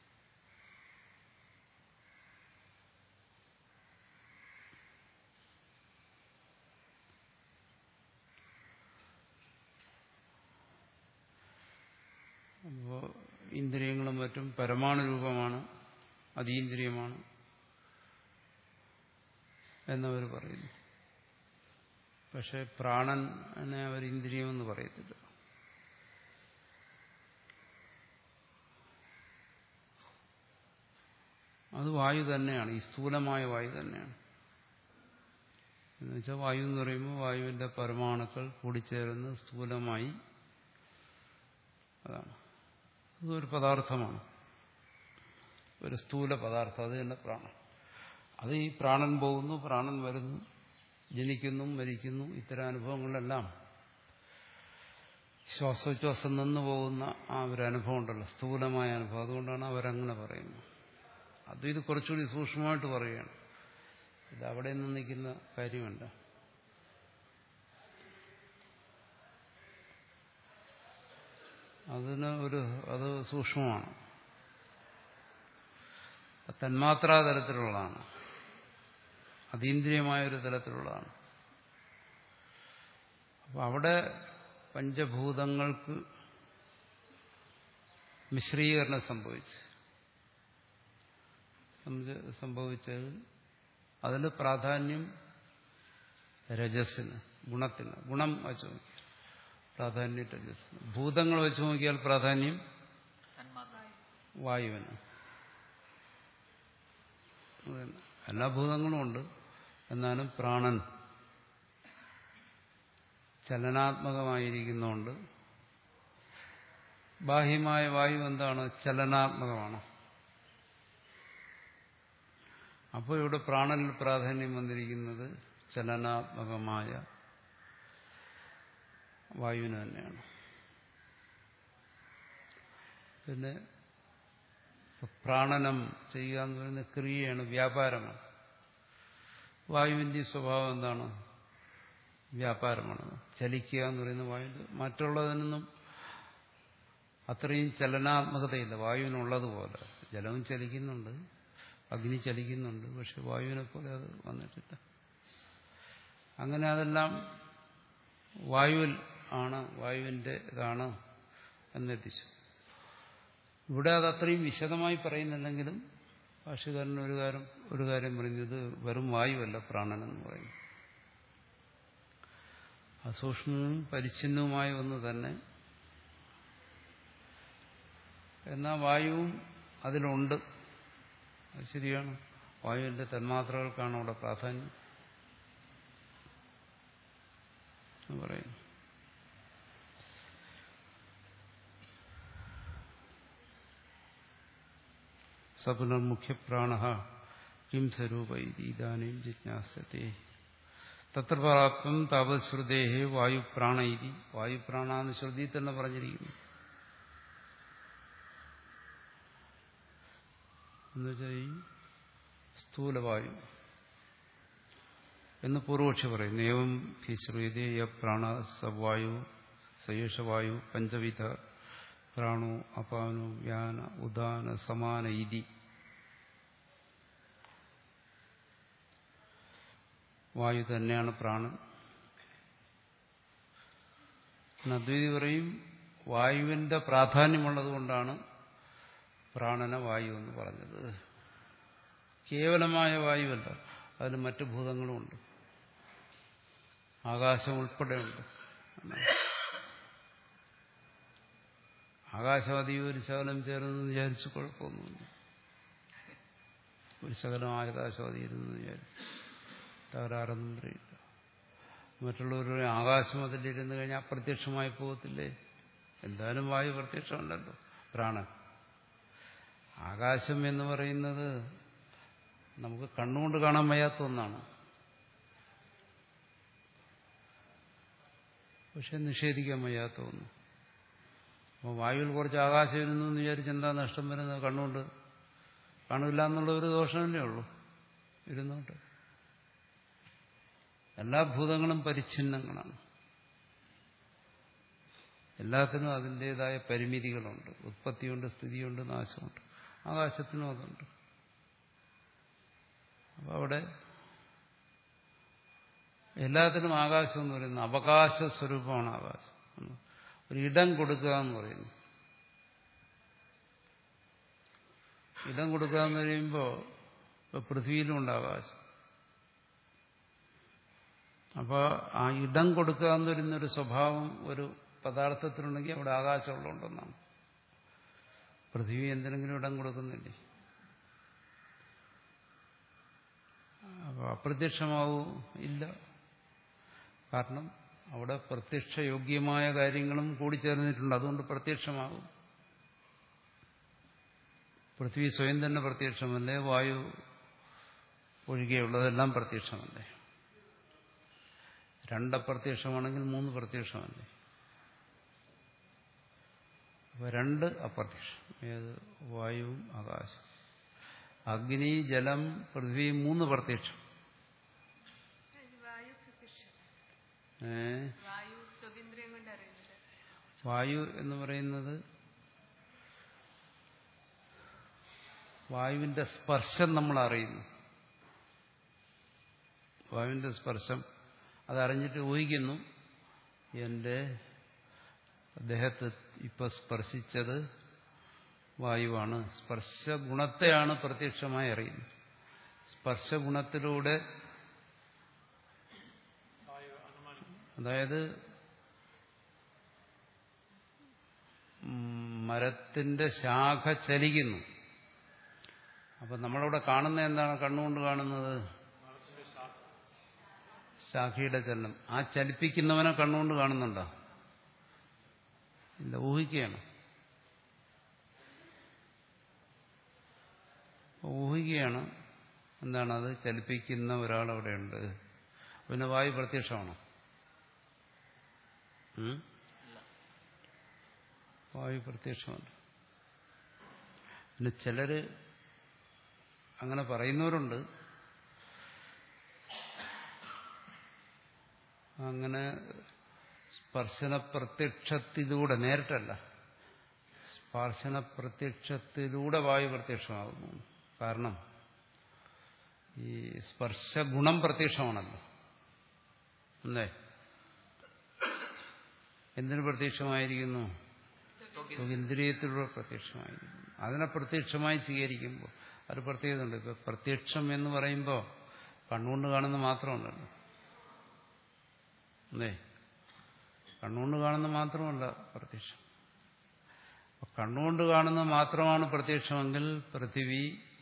അപ്പോൾ ഇന്ദ്രിയങ്ങളും മറ്റും പരമാണു രൂപമാണ്, അതീന്ദ്രിയമാണ് എന്നവർ പറയുന്നു. പക്ഷെ പ്രാണനെ അവർ ഇന്ദ്രിയമെന്ന് പറയത്തില്ല. അത് വായു തന്നെയാണ്, ഈ സ്ഥൂലമായ വായു തന്നെയാണ്. എന്നുവെച്ചാൽ വായു എന്ന് പറയുമ്പോൾ വായുവിന്റെ പരമാണുക്കൾ കൂടിച്ചേർന്ന് സ്ഥൂലമായി, അതാണ്. അതൊരു പദാർത്ഥമാണ്, ഒരു സ്ഥൂല പദാർത്ഥം. അത് തന്നെ പ്രാണൻ. അത് ഈ പ്രാണൻ പോകുന്നു, പ്രാണൻ വരുന്നു, ജനിക്കുന്നു, മരിക്കുന്നു, ഇത്തരം അനുഭവങ്ങളെല്ലാം ശ്വാസോച്ഛ്വാസം നിന്ന് പോകുന്ന ആ ഒരു അനുഭവം ഉണ്ടല്ലോ, സ്ഥൂലമായ അനുഭവം. അതുകൊണ്ടാണ് അവരങ്ങനെ പറയുന്നത്. അത് ഇത് കുറച്ചുകൂടി സൂക്ഷ്മമായിട്ട് പറയുകയാണ്. ഇത് അവിടെ നിന്ന് നിൽക്കുന്ന കാര്യമല്ല. അതിന് ഒരു അത് സൂക്ഷ്മമാണ്, തന്മാത്രാ തലത്തിലുള്ളതാണ്, അതീന്ദ്രിയമായ ഒരു തലത്തിലുള്ളതാണ്. അപ്പം അവിടെ പഞ്ചഭൂതങ്ങൾക്ക് മിശ്രീകരണം സംഭവിച്ചു സംഭവിച്ചത് അതിന് പ്രാധാന്യം രജസ്സിന്, ഗുണത്തിന്. ഗുണം വെച്ച് നോക്കിയാൽ പ്രാധാന്യം രജസ്സിന്. ഭൂതങ്ങൾ വെച്ച് നോക്കിയാൽ പ്രാധാന്യം വായുവിന്. എല്ലാ ഭൂതങ്ങളും ഉണ്ട്, എന്നാലും പ്രാണൻ ചലനാത്മകമായിരിക്കുന്നതുകൊണ്ട് ബാഹ്യമായ വായു എന്താണ്? ചലനാത്മകമാണ്. അപ്പോൾ ഇവിടെ പ്രാണനിൽ പ്രാധാന്യം വന്നിരിക്കുന്നത് ചലനാത്മകമായ വായുവിന് തന്നെയാണ്. പിന്നെ പ്രാണനം ചെയ്യുക എന്ന് പറയുന്ന ക്രിയയാണ്, വ്യാപാരമാണ്. വായുവിന്റെ സ്വഭാവം എന്താണ്? വ്യാപാരമാണ്. ചലിക്കുക എന്ന് പറയുന്ന വായുവിന്റെ മറ്റുള്ളതിനൊന്നും അത്രയും ചലനാത്മകതയില്ല വായുവിനുള്ളതുപോലെ. ജലവും ചലിക്കുന്നുണ്ട്, അഗ്നി ചലിക്കുന്നുണ്ട്, പക്ഷെ വായുവിനെ പോലെ അത് വന്നിട്ടില്ല. അങ്ങനെ അതെല്ലാം വായുവിൽ ആണ്, വായുവിന്റെ ഇതാണ് എന്നെത്തിച്ചു. ഇവിടെ അത് അത്രയും വിശദമായി പറയുന്നില്ലെങ്കിലും ഭാഷ്യകാരൻ ഒരു കാര്യം ഒരു കാര്യം പറയുന്നത് വെറും വായുവല്ല പ്രാണനെന്ന് പറയുന്നു. അസൂക്ഷ്മവും പരിച്ഛിന്നവുമായ ഒന്ന് തന്നെ. എന്നാൽ വായുവും അതിലുണ്ട്, അത് ശരിയാണ്. വായുവിന്റെ തന്മാത്രകൾക്കാണ് അവിടെ പ്രാധാന്യം എന്ന് പറയുന്നു. സപുനർമുഖ്യപ്രാണ കിം സ്വരൂപ ഇതാനും ജിജ്ഞാസത്തെ തത്ര പ്രാപ്തം താപശ്രുതേഹേ വായുപ്രാണ ഇതി. വായുപ്രാണ എന്ന് ശ്രുതി തന്നെ പറഞ്ഞിരിക്കുന്നു. എന്നുവെച്ചാൽ ഈ സ്ഥൂലവായു എന്ന് പൂർവക്ഷി പറയുന്നു. ഏവം ഹി ശ്രുയതേ യ പ്രാണ സവായു സയേഷവായു പഞ്ചവിധ പ്രാണോ അപാനോ വ്യാന ഉദാന സമാന ഇതി. വായു തന്നെയാണ് പ്രാണൻ. അദ്വൈതി പറയും വായുവിന്റെ പ്രാധാന്യമുള്ളത് കൊണ്ടാണ് പ്രാണന വായു എന്ന് പറഞ്ഞത്. കേവലമായ വായുവല്ല, അതിന് മറ്റു ഭൂതങ്ങളുമുണ്ട്, ആകാശം ഉൾപ്പെടെയുണ്ട്. ആകാശവാദി ഒരു ശകലം ചേർന്ന് വിചാരിച്ച് കുഴപ്പമൊന്നുമില്ല. ഒരു ശകലം ആകാശവാദി ഇരുന്ന് വിചാരിച്ച് തകരാറൊന്നും പറയില്ല. മറ്റുള്ളവരുടെ ആകാശം അതിലിരുന്ന് കഴിഞ്ഞാൽ അപ്രത്യക്ഷമായി പോകത്തില്ലേ? എന്തായാലും വായു പ്രത്യക്ഷമുണ്ടല്ലോ, പ്രാണൻ. ആകാശം എന്ന് പറയുന്നത് നമുക്ക് കണ്ണുകൊണ്ട് കാണാൻ വയ്യാത്ത ഒന്നാണ്, പക്ഷെ നിഷേധിക്കാൻ വയ്യാത്ത ഒന്ന്. അപ്പോൾ വായുവിൽ കുറച്ച് ആകാശം ഇരുന്നു എന്ന് വിചാരിച്ച് എന്താ നഷ്ടം വരുന്നത്? കണ്ണുകൊണ്ട് കാണില്ല എന്നുള്ള ഒരു ദോഷമല്ലേ ഉള്ളൂ. ഇരുന്നോട്ട്. എല്ലാ ഭൂതങ്ങളും പരിച്ഛിന്നങ്ങളാണ്. എല്ലാത്തിനും അതിൻ്റെതായ പരിമിതികളുണ്ട്. ഉത്പത്തിയുണ്ട്, സ്ഥിതിയുണ്ട്, നാശമുണ്ട്. ആകാശത്തിനും അതുണ്ട്. അപ്പം അവിടെ എല്ലാത്തിനും ആകാശം എന്ന് പറയുന്നത് അവകാശ സ്വരൂപമാണ്. ആകാശം ഒരിടം കൊടുക്കുക എന്ന് പറയുന്നു. ഇടം കൊടുക്കുക എന്ന് പറയുമ്പോൾ ഇപ്പൊ പൃഥ്വിയിലുണ്ട് ആകാശം. അപ്പോൾ ആ ഇടം കൊടുക്കുക എന്ന് പറയുന്നൊരു സ്വഭാവം ഒരു പദാർത്ഥത്തിലുണ്ടെങ്കിൽ അവിടെ ആകാശമുള്ളതുകൊണ്ടെന്നാണ്. പൃഥ്വി എന്തിനെങ്കിലും ഇടം കൊടുക്കുന്നില്ലേ? അപ്പോൾ അപ്രത്യക്ഷമാവൂ? ഇല്ല. കാരണം അവിടെ പ്രത്യക്ഷയോഗ്യമായ കാര്യങ്ങളും കൂടിച്ചേർന്നിട്ടുണ്ട്. അതുകൊണ്ട് പ്രത്യക്ഷമാകും. പൃഥ്വി സ്വയം തന്നെ പ്രത്യക്ഷമല്ലേ? വായു ഒഴികെയുള്ളതെല്ലാം പ്രത്യക്ഷമല്ലേ? രണ്ടപ്രത്യക്ഷമാണെങ്കിൽ മൂന്ന് പ്രത്യക്ഷമല്ലേ? അപ്പോൾ രണ്ട് അപ്രത്യക്ഷം. ഏത്? വായുവും ആകാശം. അഗ്നി, ജലം, പൃഥ്വി മൂന്ന് പ്രത്യക്ഷം. ഏ വായു എന്ന് പറയുന്നത് വായുവിന്റെ സ്പർശം നമ്മൾ അറിയുന്നു. വായുവിന്റെ സ്പർശം അതറിഞ്ഞിട്ട് ഊഹിക്കുന്നു, എൻ്റെ ദേഹത്ത് ഇപ്പൊ സ്പർശിച്ചത് വായുവാണ്. സ്പർശഗുണത്തെയാണ് പ്രത്യക്ഷമായി അറിയുന്നത്. സ്പർശഗുണത്തിലൂടെ അതായത് മരത്തിന്റെ ശാഖ ചലിക്കുന്നു. അപ്പൊ നമ്മളവിടെ കാണുന്നത് എന്താണ്? കണ്ണുകൊണ്ട് കാണുന്നത് ശാഖയുടെ ചലനം. ആ ചലിപ്പിക്കുന്നവനെ കണ്ണുകൊണ്ട് കാണുന്നുണ്ടോ? ഇല്ല, ഊഹിക്കുകയാണ്. ഊഹിക്കുകയാണ്. എന്താണ്? അത് ചലിപ്പിക്കുന്ന ഒരാളവിടെയുണ്ട്. പിന്നെ വായു പ്രത്യക്ഷമാണോ? വായു പ്രത്യക്ഷമാണ്. പിന്നെ ചിലര് അങ്ങനെ പറയുന്നവരുണ്ട്. അങ്ങനെ സ്പർശന പ്രത്യക്ഷത്തിലൂടെ, നേരിട്ടല്ല, സ്പർശന പ്രത്യക്ഷത്തിലൂടെ വായു പ്രത്യക്ഷമാകുന്നു. കാരണം ഈ സ്പർശഗുണം പ്രത്യക്ഷമാണല്ലോ. അല്ലേ? എന്തിനു പ്രത്യക്ഷമായിരിക്കുന്നു? ഇന്ദ്രിയത്തിലൂടെ പ്രത്യക്ഷമായിരിക്കുന്നു. അതിനെ പ്രത്യക്ഷമായി സ്വീകരിക്കുമ്പോൾ അത് പ്രത്യേകത ഉണ്ട്. ഇപ്പൊ പ്രത്യക്ഷം എന്ന് പറയുമ്പോൾ കണ്ണുകൊണ്ട് കാണുന്ന മാത്രമല്ലല്ലോ. അല്ലേ? കണ്ണുകൊണ്ട് കാണുന്ന മാത്രമല്ല പ്രത്യക്ഷം. കണ്ണുകൊണ്ട് കാണുന്ന മാത്രമാണ് പ്രത്യക്ഷമെങ്കിൽ പൃഥിവി,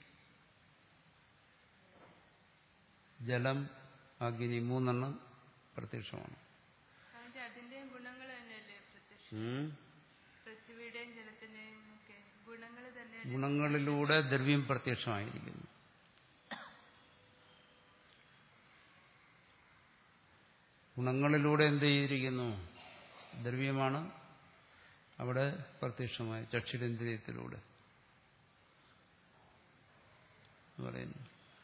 ജലം, അഗ്നി മൂന്നെണ്ണം പ്രത്യക്ഷമാണ്. അതിന്റെയും ഗുണങ്ങൾ തന്നെയല്ലേ പ്രത്യക്ഷം? പൃഥ്വിയുടെയും ജലത്തിന്റെയും ഒക്കെ ഗുണങ്ങൾ തന്നെ. ഗുണങ്ങളിലൂടെ ദ്രവ്യം പ്രത്യക്ഷമായിരിക്കുന്നു. ഗുണങ്ങളിലൂടെ എന്ത് ചെയ്തിരിക്കുന്നു? ദ്രവ്യമാണ് അവിടെ പ്രത്യക്ഷമായി ചക്ഷുരേന്ദ്രിയത്തിലൂടെ പറയുന്നു.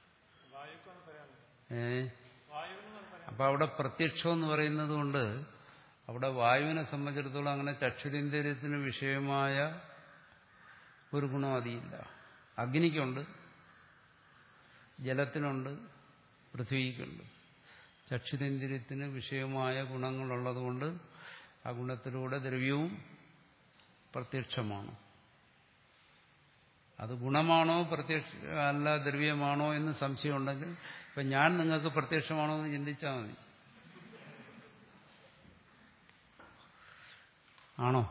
ഏ അപ്പൊ അവിടെ പ്രത്യക്ഷം എന്ന് പറയുന്നത് കൊണ്ട് അവിടെ വായുവിനെ സംബന്ധിച്ചിടത്തോളം അങ്ങനെ ചക്ഷുരേന്ദ്രിയത്തിന് വിഷയമായ ഒരു ഗുണം അതിയില്ല. അഗ്നിക്കുണ്ട്, ജലത്തിനുണ്ട്, പൃഥ്വിക്കുണ്ട്. ചക്ഷുരേന്ദ്രിയത്തിന് വിഷയമായ ഗുണങ്ങളുള്ളതുകൊണ്ട് ആ ഗുണത്തിലൂടെ ദ്രവ്യവും പ്രത്യക്ഷമാണ്. അത് ഗുണമാണോ പ്രത്യക്ഷ അല്ല ദ്രവ്യമാണോ എന്ന് സംശയമുണ്ടെങ്കിൽ ഇപ്പൊ ഞാൻ നിങ്ങൾക്ക് പ്രത്യക്ഷമാണോ എന്ന് ചിന്തിച്ചാൽ മതി. ആണോ?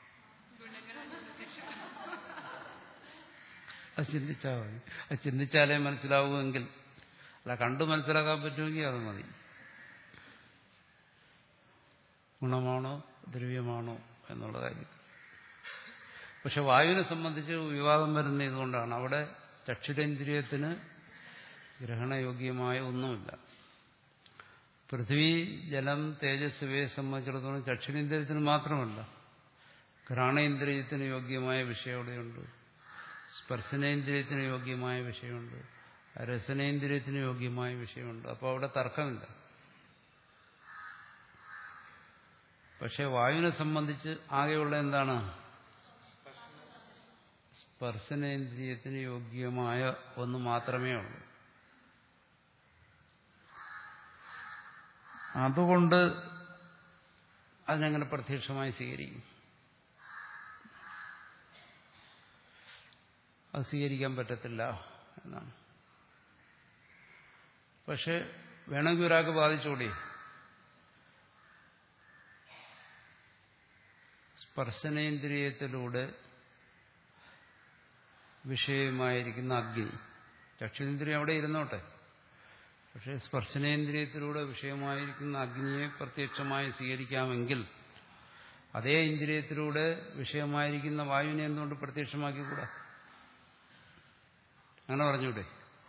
അത് ചിന്തിച്ചാൽ മതി. അത് ചിന്തിച്ചാലേ മനസ്സിലാവുമെങ്കിൽ, അല്ല കണ്ടു മനസ്സിലാക്കാൻ പറ്റുമെങ്കിൽ അത് മതി. ഗുണമാണോ ദ്രവ്യമാണോ എന്നുള്ള കാര്യം. പക്ഷെ വായുവിനെ സംബന്ധിച്ച് വിവാദം വരുന്ന ഇതുകൊണ്ടാണ്. അവിടെ ചക്ഷുരേന്ദ്രിയത്തിന് ഗ്രഹണയോഗ്യമായ ഒന്നുമില്ല. പൃഥ്വി, ജലം, തേജസ് ഇവയെ സംബന്ധിച്ചിടത്തോളം ചക്ഷുരേന്ദ്രിയത്തിന് മാത്രമല്ല, ഘ്രാണേന്ദ്രിയത്തിന് യോഗ്യമായ വിഷയം അവിടെയുണ്ട്, സ്പർശനേന്ദ്രിയത്തിന് യോഗ്യമായ വിഷയമുണ്ട്, രസനേന്ദ്രിയത്തിന് യോഗ്യമായ വിഷയമുണ്ട്. അപ്പോൾ അവിടെ തർക്കമില്ല. പക്ഷെ വായുവിനെ സംബന്ധിച്ച് ആകെയുള്ള എന്താണ്? സ്പർശനേന്ദ്രിയത്തിന് യോഗ്യമായ ഒന്ന് മാത്രമേ ഉള്ളൂ. അതുകൊണ്ട് അതിനെങ്ങനെ പ്രത്യക്ഷമായി സ്വീകരിക്കും? അത് സ്വീകരിക്കാൻ പറ്റത്തില്ല എന്നാണ്. പക്ഷെ വേണമെങ്കിൽ ഒരാൾക്ക് ബാധിച്ചോടി. സ്പർശനേന്ദ്രിയത്തിലൂടെ വിഷയമായിരിക്കുന്ന അഗ്നി, ചക്ഷുരേന്ദ്രിയം അവിടെ ഇരുന്നോട്ടെ, പക്ഷെ സ്പർശനേന്ദ്രിയത്തിലൂടെ വിഷയമായിരിക്കുന്ന അഗ്നിയെ പ്രത്യക്ഷമായി സ്വീകരിക്കാമെങ്കിൽ അതേ ഇന്ദ്രിയത്തിലൂടെ വിഷയമായിരിക്കുന്ന വായുവിനെ എന്തുകൊണ്ട് പ്രത്യക്ഷമാക്കിക്കൂടാ? അങ്ങനെ പറഞ്ഞൂടെ?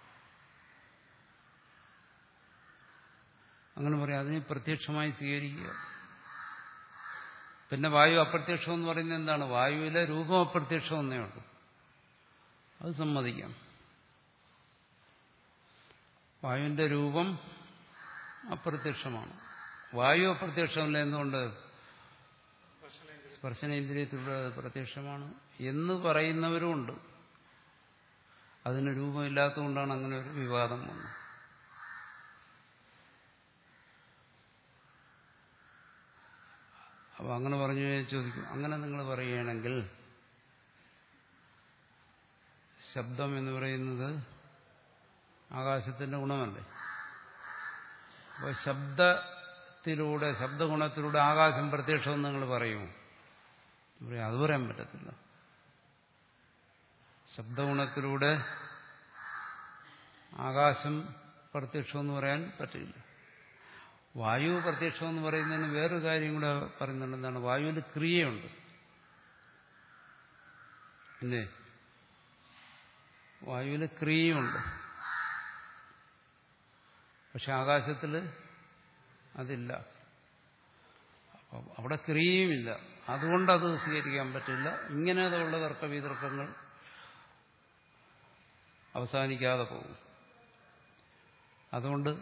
അങ്ങനെ പറയാം, അതിനെ പ്രത്യക്ഷമായി സ്വീകരിക്കുക. പിന്നെ വായു അപ്രത്യക്ഷം എന്ന് പറയുന്നത് എന്താണ്? വായുവിലെ രൂപം അപ്രത്യക്ഷം എന്നേ ഉള്ളൂ. അത് സമ്മതിക്കാം. വായുവിന്റെ രൂപം അപ്രത്യക്ഷമാണ്. വായു അപ്രത്യക്ഷമല്ല. എന്തുകൊണ്ട്? സ്പർശനേന്ദ്രിയത്തിലൂടെ അത് പ്രത്യക്ഷമാണ് എന്ന് പറയുന്നവരുമുണ്ട്. അതിന് രൂപമില്ലാത്തതുകൊണ്ടാണ് അങ്ങനെ ഒരു വിവാദം വന്നത്. അപ്പൊ അങ്ങനെ പറഞ്ഞു ചോദിക്കും, അങ്ങനെ നിങ്ങൾ പറയുകയാണെങ്കിൽ ശബ്ദം എന്ന് പറയുന്നത് ആകാശത്തിന്റെ ഗുണമല്ലേ? അപ്പോൾ ശബ്ദ ശബ്ദത്തിലൂടെ ശബ്ദഗുണത്തിലൂടെ ആകാശം പ്രത്യക്ഷമെന്ന് നിങ്ങൾ പറയുമോ? അത് പറയാൻ പറ്റത്തില്ല. ശബ്ദഗുണത്തിലൂടെ ആകാശം പ്രത്യക്ഷമെന്ന് പറയാൻ പറ്റില്ല. വായു പ്രത്യക്ഷമെന്ന് പറയുന്നതിന് വേറൊരു കാര്യം കൂടെ പറയുന്നുണ്ട്. എന്താണ്? വായുവിൽ ക്രിയയുണ്ട്. അല്ലേ? വായുവിൽ ക്രിയയുണ്ട്. പക്ഷെ ആകാശത്തിൽ അതില്ല. അപ്പം അവിടെ ക്രിയയുമില്ല. അതുകൊണ്ടത് സ്വീകരിക്കാൻ പറ്റില്ല. ഇങ്ങനെയുള്ള തർക്കവിതർക്കങ്ങൾ അവസാനിക്കാതെ പോകും. അതുകൊണ്ട്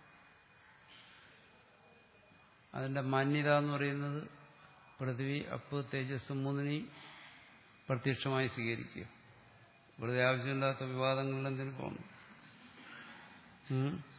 അതിന്റെ മാന്യത എന്ന് പറയുന്നത് പൃഥ്വി, അപ്പ്, തേജസ് മൂന്നിനെയും പ്രത്യക്ഷമായി സ്വീകരിക്കുക. വെറുതെ ആവശ്യമില്ലാത്ത വിവാദങ്ങളിൽ എന്തിനു പോകണം?